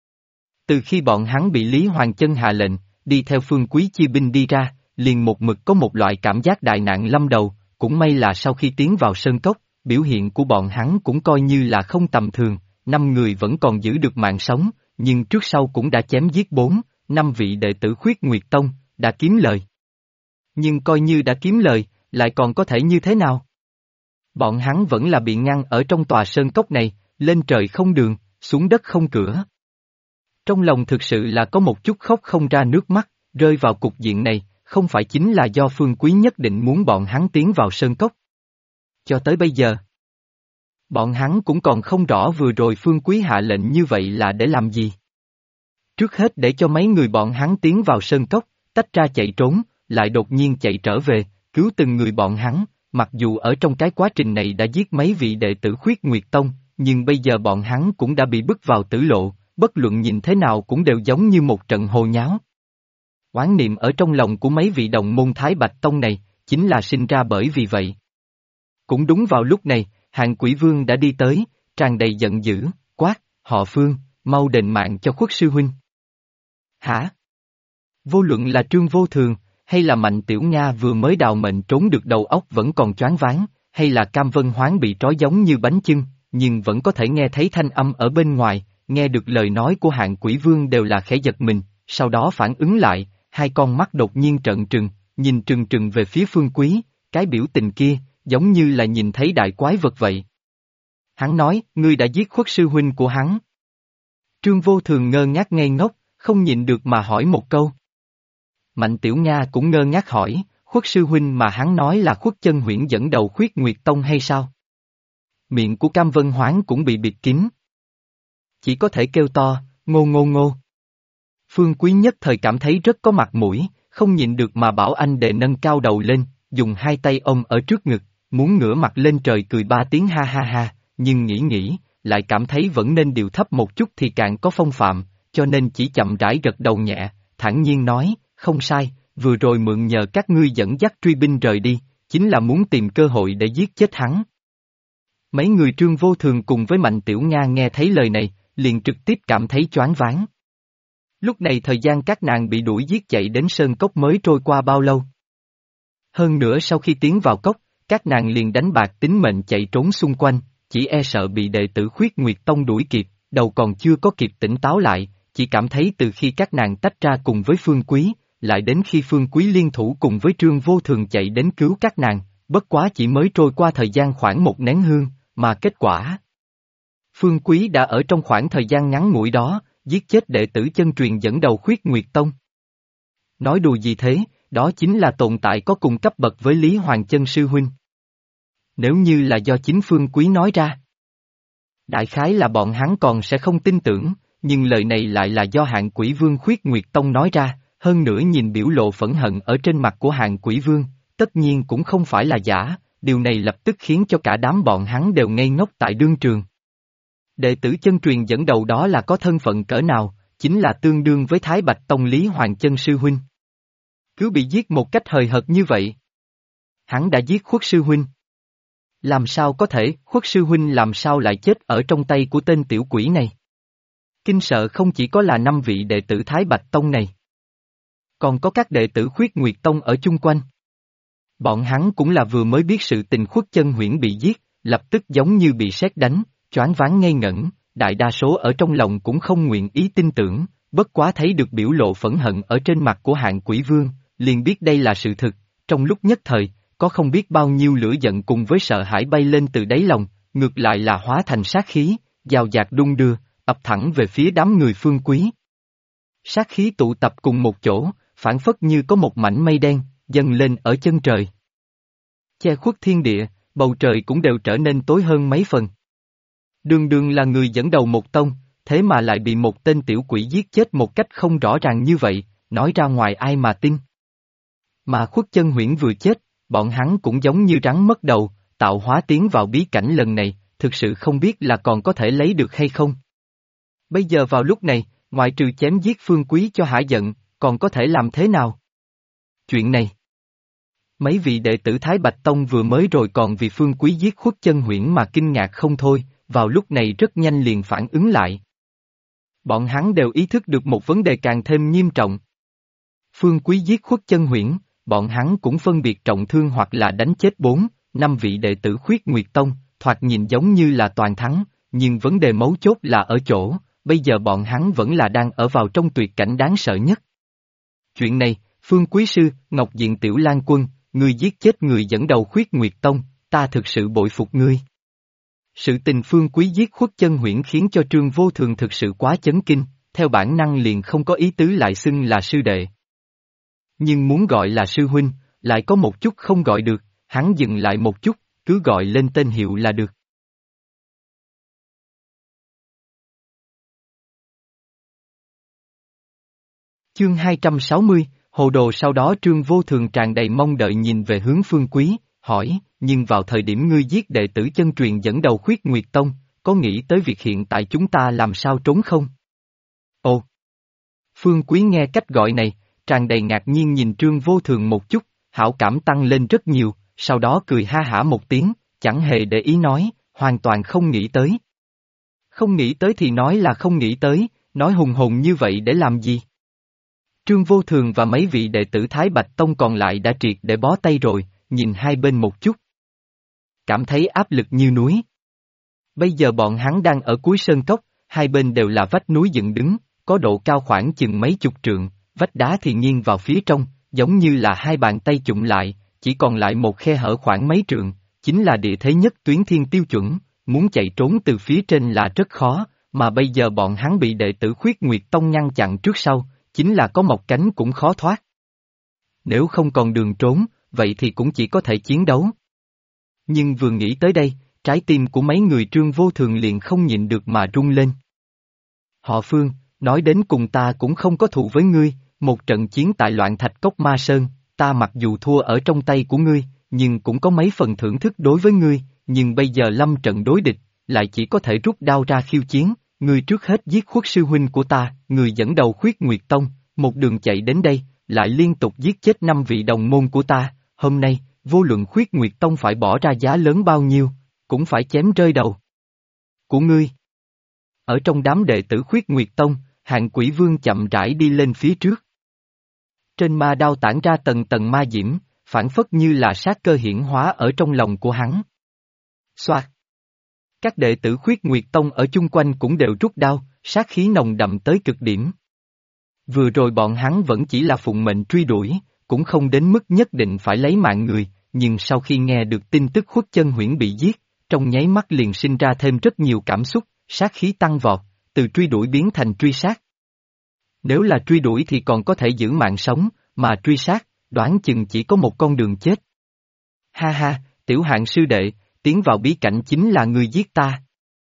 Từ khi bọn hắn bị Lý Hoàng Chân hạ lệnh, đi theo Phương Quý chia binh đi ra, liền một mực có một loại cảm giác đại nạn lâm đầu, cũng may là sau khi tiến vào sơn cốc, biểu hiện của bọn hắn cũng coi như là không tầm thường, 5 người vẫn còn giữ được mạng sống, nhưng trước sau cũng đã chém giết 4, 5 vị đệ tử Khuyết Nguyệt Tông, đã kiếm lời. Nhưng coi như đã kiếm lời, lại còn có thể như thế nào? Bọn hắn vẫn là bị ngăn ở trong tòa sơn cốc này, lên trời không đường, xuống đất không cửa. Trong lòng thực sự là có một chút khóc không ra nước mắt, rơi vào cục diện này, không phải chính là do Phương Quý nhất định muốn bọn hắn tiến vào sơn cốc. Cho tới bây giờ, bọn hắn cũng còn không rõ vừa rồi Phương Quý hạ lệnh như vậy là để làm gì. Trước hết để cho mấy người bọn hắn tiến vào sơn cốc, tách ra chạy trốn, lại đột nhiên chạy trở về, cứu từng người bọn hắn, mặc dù ở trong cái quá trình này đã giết mấy vị đệ tử Khuyết Nguyệt Tông, nhưng bây giờ bọn hắn cũng đã bị bức vào tử lộ, bất luận nhìn thế nào cũng đều giống như một trận hồ nháo. Oán niệm ở trong lòng của mấy vị đồng môn Thái Bạch Tông này, chính là sinh ra bởi vì vậy. Cũng đúng vào lúc này, Hạng Quỷ Vương đã đi tới, tràn đầy giận dữ, quát, họ Phương, mau đền mạng cho Khuất sư huynh. Hả? Vô luận là Trương Vô Thường, hay là Mạnh Tiểu Nga vừa mới đào mệnh trốn được đầu óc vẫn còn choáng váng, hay là Cam Vân Hoán bị trói giống như bánh chưng, nhưng vẫn có thể nghe thấy thanh âm ở bên ngoài, nghe được lời nói của Hạng Quỷ Vương đều là khẽ giật mình, sau đó phản ứng lại, hai con mắt đột nhiên trợn trừng, nhìn trừng trừng về phía Phương Quý, cái biểu tình kia, giống như là nhìn thấy đại quái vật vậy. Hắn nói, ngươi đã giết Khuất sư huynh của hắn. Trương Vô Thường ngơ ngác ngây ngốc, không nhịn được mà hỏi một câu. Mạnh Tiểu Nga cũng ngơ ngác hỏi, Khuất sư huynh mà hắn nói là Khuất Chân Huyễn dẫn đầu Khuyết Nguyệt Tông hay sao? Miệng của Cam Vân Hoán cũng bị bịt kín. Chỉ có thể kêu to, ngô ngô ngô. Phương Quý nhất thời cảm thấy rất có mặt mũi, không nhịn được mà bảo anh đệ nâng cao đầu lên, dùng hai tay ôm ở trước ngực, muốn ngửa mặt lên trời cười 3 tiếng ha ha ha, nhưng nghĩ, lại cảm thấy vẫn nên điều thấp một chút thì càng có phong phạm, cho nên chỉ chậm rãi gật đầu nhẹ, thản nhiên nói, không sai, vừa rồi mượn nhờ các ngươi dẫn dắt truy binh rời đi, chính là muốn tìm cơ hội để giết chết hắn. Mấy người Trương Vô Thường cùng với Mạnh Tiểu Nga nghe thấy lời này, liền trực tiếp cảm thấy choáng váng. Lúc này thời gian các nàng bị đuổi giết chạy đến sơn cốc mới trôi qua bao lâu? Hơn nữa sau khi tiến vào cốc, các nàng liền đánh bạc tính mệnh chạy trốn xung quanh, chỉ e sợ bị đệ tử Khuyết Nguyệt Tông đuổi kịp, đầu còn chưa có kịp tỉnh táo lại, chỉ cảm thấy từ khi các nàng tách ra cùng với Phương Quý, lại đến khi Phương Quý liên thủ cùng với Trương Vô Thường chạy đến cứu các nàng, bất quá chỉ mới trôi qua thời gian khoảng một nén hương, mà kết quả. Phương Quý đã ở trong khoảng thời gian ngắn ngủi đó, giết chết đệ tử chân truyền dẫn đầu Khuyết Nguyệt Tông. Nói đùa gì thế, đó chính là tồn tại có cùng cấp bậc với Lý Hoàng Chân sư huynh. Nếu như là do chính Phương Quý nói ra, đại khái là bọn hắn còn sẽ không tin tưởng, nhưng lời này lại là do Hạng Quỷ Vương Khuyết Nguyệt Tông nói ra, hơn nữa nhìn biểu lộ phẫn hận ở trên mặt của Hạng Quỷ Vương, tất nhiên cũng không phải là giả, điều này lập tức khiến cho cả đám bọn hắn đều ngây ngốc tại đương trường. Đệ tử chân truyền dẫn đầu đó là có thân phận cỡ nào, chính là tương đương với Thái Bạch Tông Lý Hoàng Chân sư huynh. Cứ bị giết một cách hời hợt như vậy. Hắn đã giết Khuất sư huynh. Làm sao có thể, Khuất sư huynh làm sao lại chết ở trong tay của tên tiểu quỷ này? Kinh sợ không chỉ có là 5 vị đệ tử Thái Bạch Tông này. Còn có các đệ tử Khuyết Nguyệt Tông ở chung quanh. Bọn hắn cũng là vừa mới biết sự tình Khuất Chân Huyễn bị giết, lập tức giống như bị sét đánh, choáng váng ngây ngẩn, đại đa số ở trong lòng cũng không nguyện ý tin tưởng, bất quá thấy được biểu lộ phẫn hận ở trên mặt của Hạng Quỷ Vương, liền biết đây là sự thực, trong lúc nhất thời, có không biết bao nhiêu lửa giận cùng với sợ hãi bay lên từ đáy lòng, ngược lại là hóa thành sát khí, dào dạt đung đưa, ập thẳng về phía đám người Phương Quý. Sát khí tụ tập cùng một chỗ, phản phất như có một mảnh mây đen, dâng lên ở chân trời. Che khuất thiên địa, bầu trời cũng đều trở nên tối hơn mấy phần. Đường Đường là người dẫn đầu một tông, thế mà lại bị một tên tiểu quỷ giết chết một cách không rõ ràng như vậy, nói ra ngoài ai mà tin. Mà Khuất Chân Huyễn vừa chết, bọn hắn cũng giống như rắn mất đầu, tạo hóa tiến vào bí cảnh lần này, thực sự không biết là còn có thể lấy được hay không. Bây giờ vào lúc này, ngoại trừ chém giết Phương Quý cho hả giận, còn có thể làm thế nào? Chuyện này. Mấy vị đệ tử Thái Bạch Tông vừa mới rồi còn vì Phương Quý giết Khuất Chân Huyễn mà kinh ngạc không thôi, vào lúc này rất nhanh liền phản ứng lại. Bọn hắn đều ý thức được một vấn đề càng thêm nghiêm trọng. Phương Quý giết Khuất Chân Huyễn, bọn hắn cũng phân biệt trọng thương hoặc là đánh chết 4, 5 vị đệ tử Khuyết Nguyệt Tông, thoạt nhìn giống như là toàn thắng, nhưng vấn đề mấu chốt là ở chỗ, bây giờ bọn hắn vẫn là đang ở vào trong tuyệt cảnh đáng sợ nhất. Chuyện này, Phương Quý sư, Ngọc Diện Tiểu Lan Quân, ngươi giết chết người dẫn đầu Khuyết Nguyệt Tông, ta thực sự bội phục ngươi. Sự tình Phương Quý giết Khuất Chân Huyễn khiến cho Trương Vô Thường thực sự quá chấn kinh, theo bản năng liền không có ý tứ lại xưng là sư đệ. Nhưng muốn gọi là sư huynh, lại có một chút không gọi được, hắn dừng lại một chút, cứ gọi lên tên hiệu là được. Chương 260, Hồ Đồ. Sau đó Trương Vô Thường tràn đầy mong đợi nhìn về hướng Phương Quý, hỏi, nhưng vào thời điểm ngươi giết đệ tử chân truyền dẫn đầu Khuyết Nguyệt Tông, có nghĩ tới việc hiện tại chúng ta làm sao trốn không? Ồ! Phương Quý nghe cách gọi này, tràn đầy ngạc nhiên nhìn Trương Vô Thường một chút, hảo cảm tăng lên rất nhiều, sau đó cười ha hả một tiếng, chẳng hề để ý nói, hoàn toàn không nghĩ tới. Không nghĩ tới thì nói là không nghĩ tới, nói hùng hồn như vậy để làm gì? Trương Vô Thường và mấy vị đệ tử Thái Bạch Tông còn lại đã triệt để bó tay rồi, nhìn hai bên một chút. Cảm thấy áp lực như núi. Bây giờ bọn hắn đang ở cuối sơn cốc, hai bên đều là vách núi dựng đứng, có độ cao khoảng chừng mấy chục trượng, vách đá thì nghiêng vào phía trong, giống như là hai bàn tay chụm lại, chỉ còn lại một khe hở khoảng mấy trượng, chính là địa thế nhất tuyến thiên tiêu chuẩn, muốn chạy trốn từ phía trên là rất khó, mà bây giờ bọn hắn bị đệ tử Khuyết Nguyệt Tông ngăn chặn trước sau, chính là có một cánh cũng khó thoát. Nếu không còn đường trốn, vậy thì cũng chỉ có thể chiến đấu. Nhưng vừa nghĩ tới đây, trái tim của mấy người Trương Vô Thường liền không nhịn được mà rung lên. Họ Phương, nói đến cùng ta cũng không có thù với ngươi, một trận chiến tại Loạn Thạch Cốc Ma Sơn, ta mặc dù thua ở trong tay của ngươi, nhưng cũng có mấy phần thưởng thức đối với ngươi, nhưng bây giờ lâm trận đối địch, lại chỉ có thể rút đao ra khiêu chiến, ngươi trước hết giết Khuất sư huynh của ta, người dẫn đầu Khuyết Nguyệt Tông, một đường chạy đến đây, lại liên tục giết chết 5 vị đồng môn của ta, hôm nay, vô luận Khuyết Nguyệt Tông phải bỏ ra giá lớn bao nhiêu, cũng phải chém rơi đầu của ngươi. Ở trong đám đệ tử Khuyết Nguyệt Tông, Hạng Quỷ Vương chậm rãi đi lên phía trước. Trên ma đao tản ra tầng tầng ma diễm, phản phất như là sát cơ hiển hóa ở trong lòng của hắn. Xoạt! Các đệ tử Khuyết Nguyệt Tông ở chung quanh cũng đều rút đao, sát khí nồng đậm tới cực điểm. Vừa rồi bọn hắn vẫn chỉ là phụng mệnh truy đuổi, cũng không đến mức nhất định phải lấy mạng người, nhưng sau khi nghe được tin tức Khuất Chân Huyễn bị giết, trong nháy mắt liền sinh ra thêm rất nhiều cảm xúc, sát khí tăng vọt, từ truy đuổi biến thành truy sát. Nếu là truy đuổi thì còn có thể giữ mạng sống, mà truy sát, đoán chừng chỉ có một con đường chết. Ha ha, Tiểu Hạng sư đệ, tiến vào bí cảnh chính là ngươi giết ta.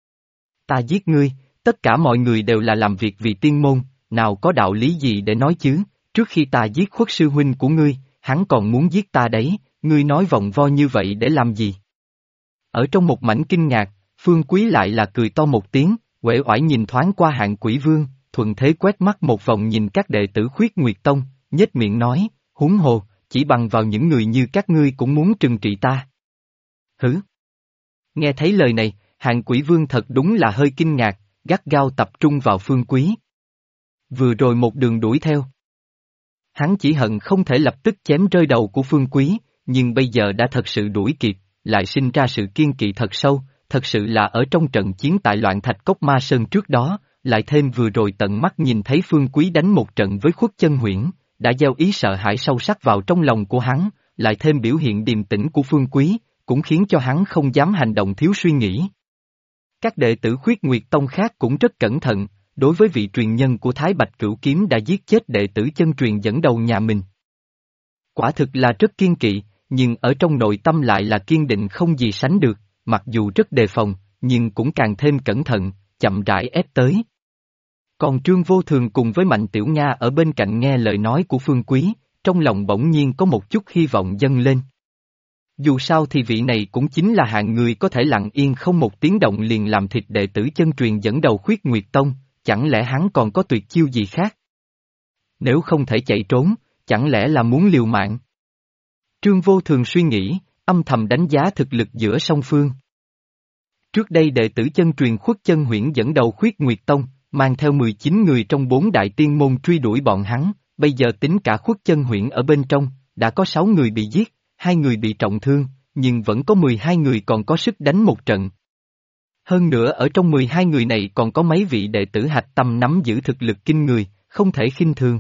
Ta giết ngươi, tất cả mọi người đều là làm việc vì tiên môn, nào có đạo lý gì để nói chứ, trước khi ta giết Khuất sư huynh của ngươi, hắn còn muốn giết ta đấy, ngươi nói vòng vo như vậy để làm gì? Ở trong một mảnh kinh ngạc, Phương Quý lại là cười to một tiếng, uể oải nhìn thoáng qua Hạng Quỷ Vương, thuận thế quét mắt một vòng nhìn các đệ tử Khuyết Nguyệt Tông, nhếch miệng nói, huống hồ, chỉ bằng vào những người như các ngươi cũng muốn trừng trị ta. Hứ! Nghe thấy lời này, Hạng Quỷ Vương thật đúng là hơi kinh ngạc, gắt gao tập trung vào Phương Quý. Vừa rồi một đường đuổi theo. Hắn chỉ hận không thể lập tức chém rơi đầu của Phương Quý, nhưng bây giờ đã thật sự đuổi kịp, lại sinh ra sự kiên kỵ thật sâu, thật sự là ở trong trận chiến tại Loạn Thạch Cốc Ma Sơn trước đó, lại thêm vừa rồi tận mắt nhìn thấy Phương Quý đánh một trận với Khuất Chân Huyễn, đã gieo ý sợ hãi sâu sắc vào trong lòng của hắn, lại thêm biểu hiện điềm tĩnh của Phương Quý, cũng khiến cho hắn không dám hành động thiếu suy nghĩ. Các đệ tử Khuyết Nguyệt Tông khác cũng rất cẩn thận, đối với vị truyền nhân của Thái Bạch Cửu Kiếm đã giết chết đệ tử chân truyền dẫn đầu nhà mình. Quả thực là rất kiên kỵ, nhưng ở trong nội tâm lại là kiên định không gì sánh được, mặc dù rất đề phòng, nhưng cũng càng thêm cẩn thận, chậm rãi ép tới. Còn Trương Vô Thường cùng với Mạnh Tiểu Nga ở bên cạnh nghe lời nói của Phương Quý, trong lòng bỗng nhiên có một chút hy vọng dâng lên. Dù sao thì vị này cũng chính là hạng người có thể lặng yên không một tiếng động liền làm thịt đệ tử chân truyền dẫn đầu Khuyết Nguyệt Tông, chẳng lẽ hắn còn có tuyệt chiêu gì khác? Nếu không thể chạy trốn, chẳng lẽ là muốn liều mạng? Trương Vô Thường suy nghĩ, âm thầm đánh giá thực lực giữa song phương. Trước đây đệ tử chân truyền Khuất Chân Huyễn dẫn đầu Khuyết Nguyệt Tông, mang theo 19 người trong 4 đại tiên môn truy đuổi bọn hắn, bây giờ tính cả Khuất Chân Huyễn ở bên trong, đã có 6 người bị giết, 2 người bị trọng thương, nhưng vẫn có 12 người còn có sức đánh một trận. Hơn nữa ở trong 12 người này còn có mấy vị đệ tử hạch tâm nắm giữ thực lực kinh người, không thể khinh thường.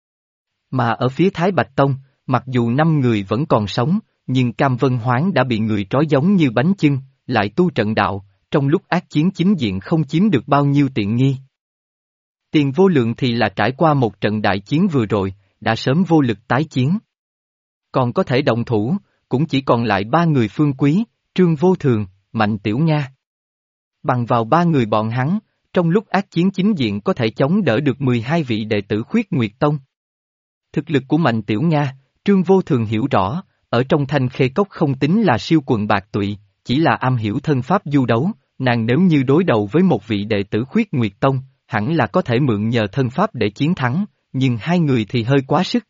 Mà ở phía Thái Bạch Tông, mặc dù 5 người vẫn còn sống, nhưng Cam Vân Hoáng đã bị người trói giống như bánh chưng, lại tu trận đạo, trong lúc ác chiến chính diện không chiếm được bao nhiêu tiện nghi. Tiền Vô Lượng thì là trải qua một trận đại chiến vừa rồi, đã sớm vô lực tái chiến. Còn có thể động thủ, cũng chỉ còn lại 3 người Phương Quý, Trương Vô Thường, Mạnh Tiểu Nga. Bằng vào 3 người bọn hắn, trong lúc ác chiến chính diện có thể chống đỡ được 12 vị đệ tử Khuyết Nguyệt Tông. Thực lực của Mạnh Tiểu Nga, Trương Vô Thường hiểu rõ, ở trong Thanh Khê Cốc không tính là siêu quần bạc tụy, chỉ là am hiểu thân pháp du đấu, nàng nếu như đối đầu với một vị đệ tử Khuyết Nguyệt Tông, hẳn là có thể mượn nhờ thân pháp để chiến thắng, nhưng 2 người thì hơi quá sức.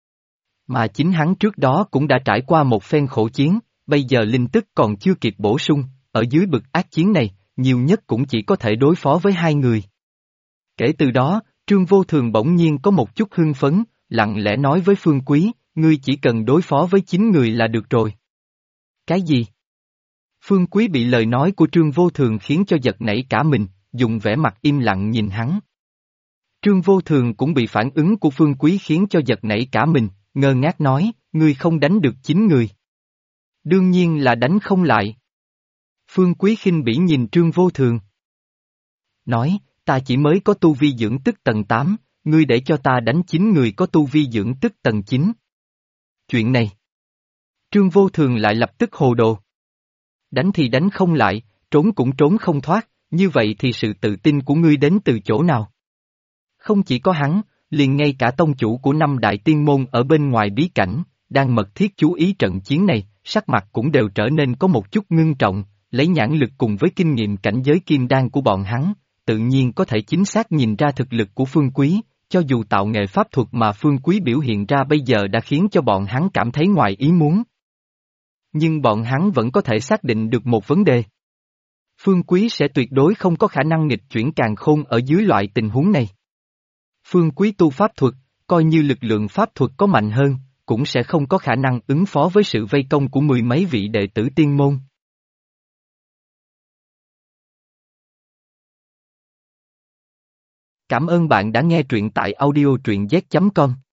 Mà chính hắn trước đó cũng đã trải qua một phen khổ chiến, bây giờ linh tức còn chưa kịp bổ sung, ở dưới bực ác chiến này, nhiều nhất cũng chỉ có thể đối phó với 2 người. Kể từ đó, Trương Vô Thường bỗng nhiên có một chút hưng phấn, lặng lẽ nói với Phương Quý, ngươi chỉ cần đối phó với 9 người là được rồi. Cái gì? Phương Quý bị lời nói của Trương Vô Thường khiến cho giật nảy cả mình, dùng vẻ mặt im lặng nhìn hắn. Trương Vô Thường cũng bị phản ứng của Phương Quý khiến cho giật nảy cả mình, ngơ ngác nói, ngươi không đánh được 9 người. Đương nhiên là đánh không lại. Phương Quý khinh bỉ nhìn Trương Vô Thường. Nói, ta chỉ mới có tu vi dưỡng tức tầng 8, ngươi để cho ta đánh 9 người có tu vi dưỡng tức tầng 9. Chuyện này. Trương Vô Thường lại lập tức hồ đồ. Đánh thì đánh không lại, trốn cũng trốn không thoát, như vậy thì sự tự tin của ngươi đến từ chỗ nào? Không chỉ có hắn, liền ngay cả tông chủ của 5 đại tiên môn ở bên ngoài bí cảnh, đang mật thiết chú ý trận chiến này, sắc mặt cũng đều trở nên có một chút ngưng trọng, lấy nhãn lực cùng với kinh nghiệm cảnh giới kim đan của bọn hắn, tự nhiên có thể chính xác nhìn ra thực lực của Phương Quý, cho dù tạo nghệ pháp thuật mà Phương Quý biểu hiện ra bây giờ đã khiến cho bọn hắn cảm thấy ngoài ý muốn. Nhưng bọn hắn vẫn có thể xác định được một vấn đề. Phương Quý sẽ tuyệt đối không có khả năng nghịch chuyển càn khôn ở dưới loại tình huống này. Phương Quý tu pháp thuật, coi như lực lượng pháp thuật có mạnh hơn, cũng sẽ không có khả năng ứng phó với sự vây công của 10 mấy vị đệ tử tiên môn. Cảm ơn bạn đã nghe truyện tại audio truyện z.com.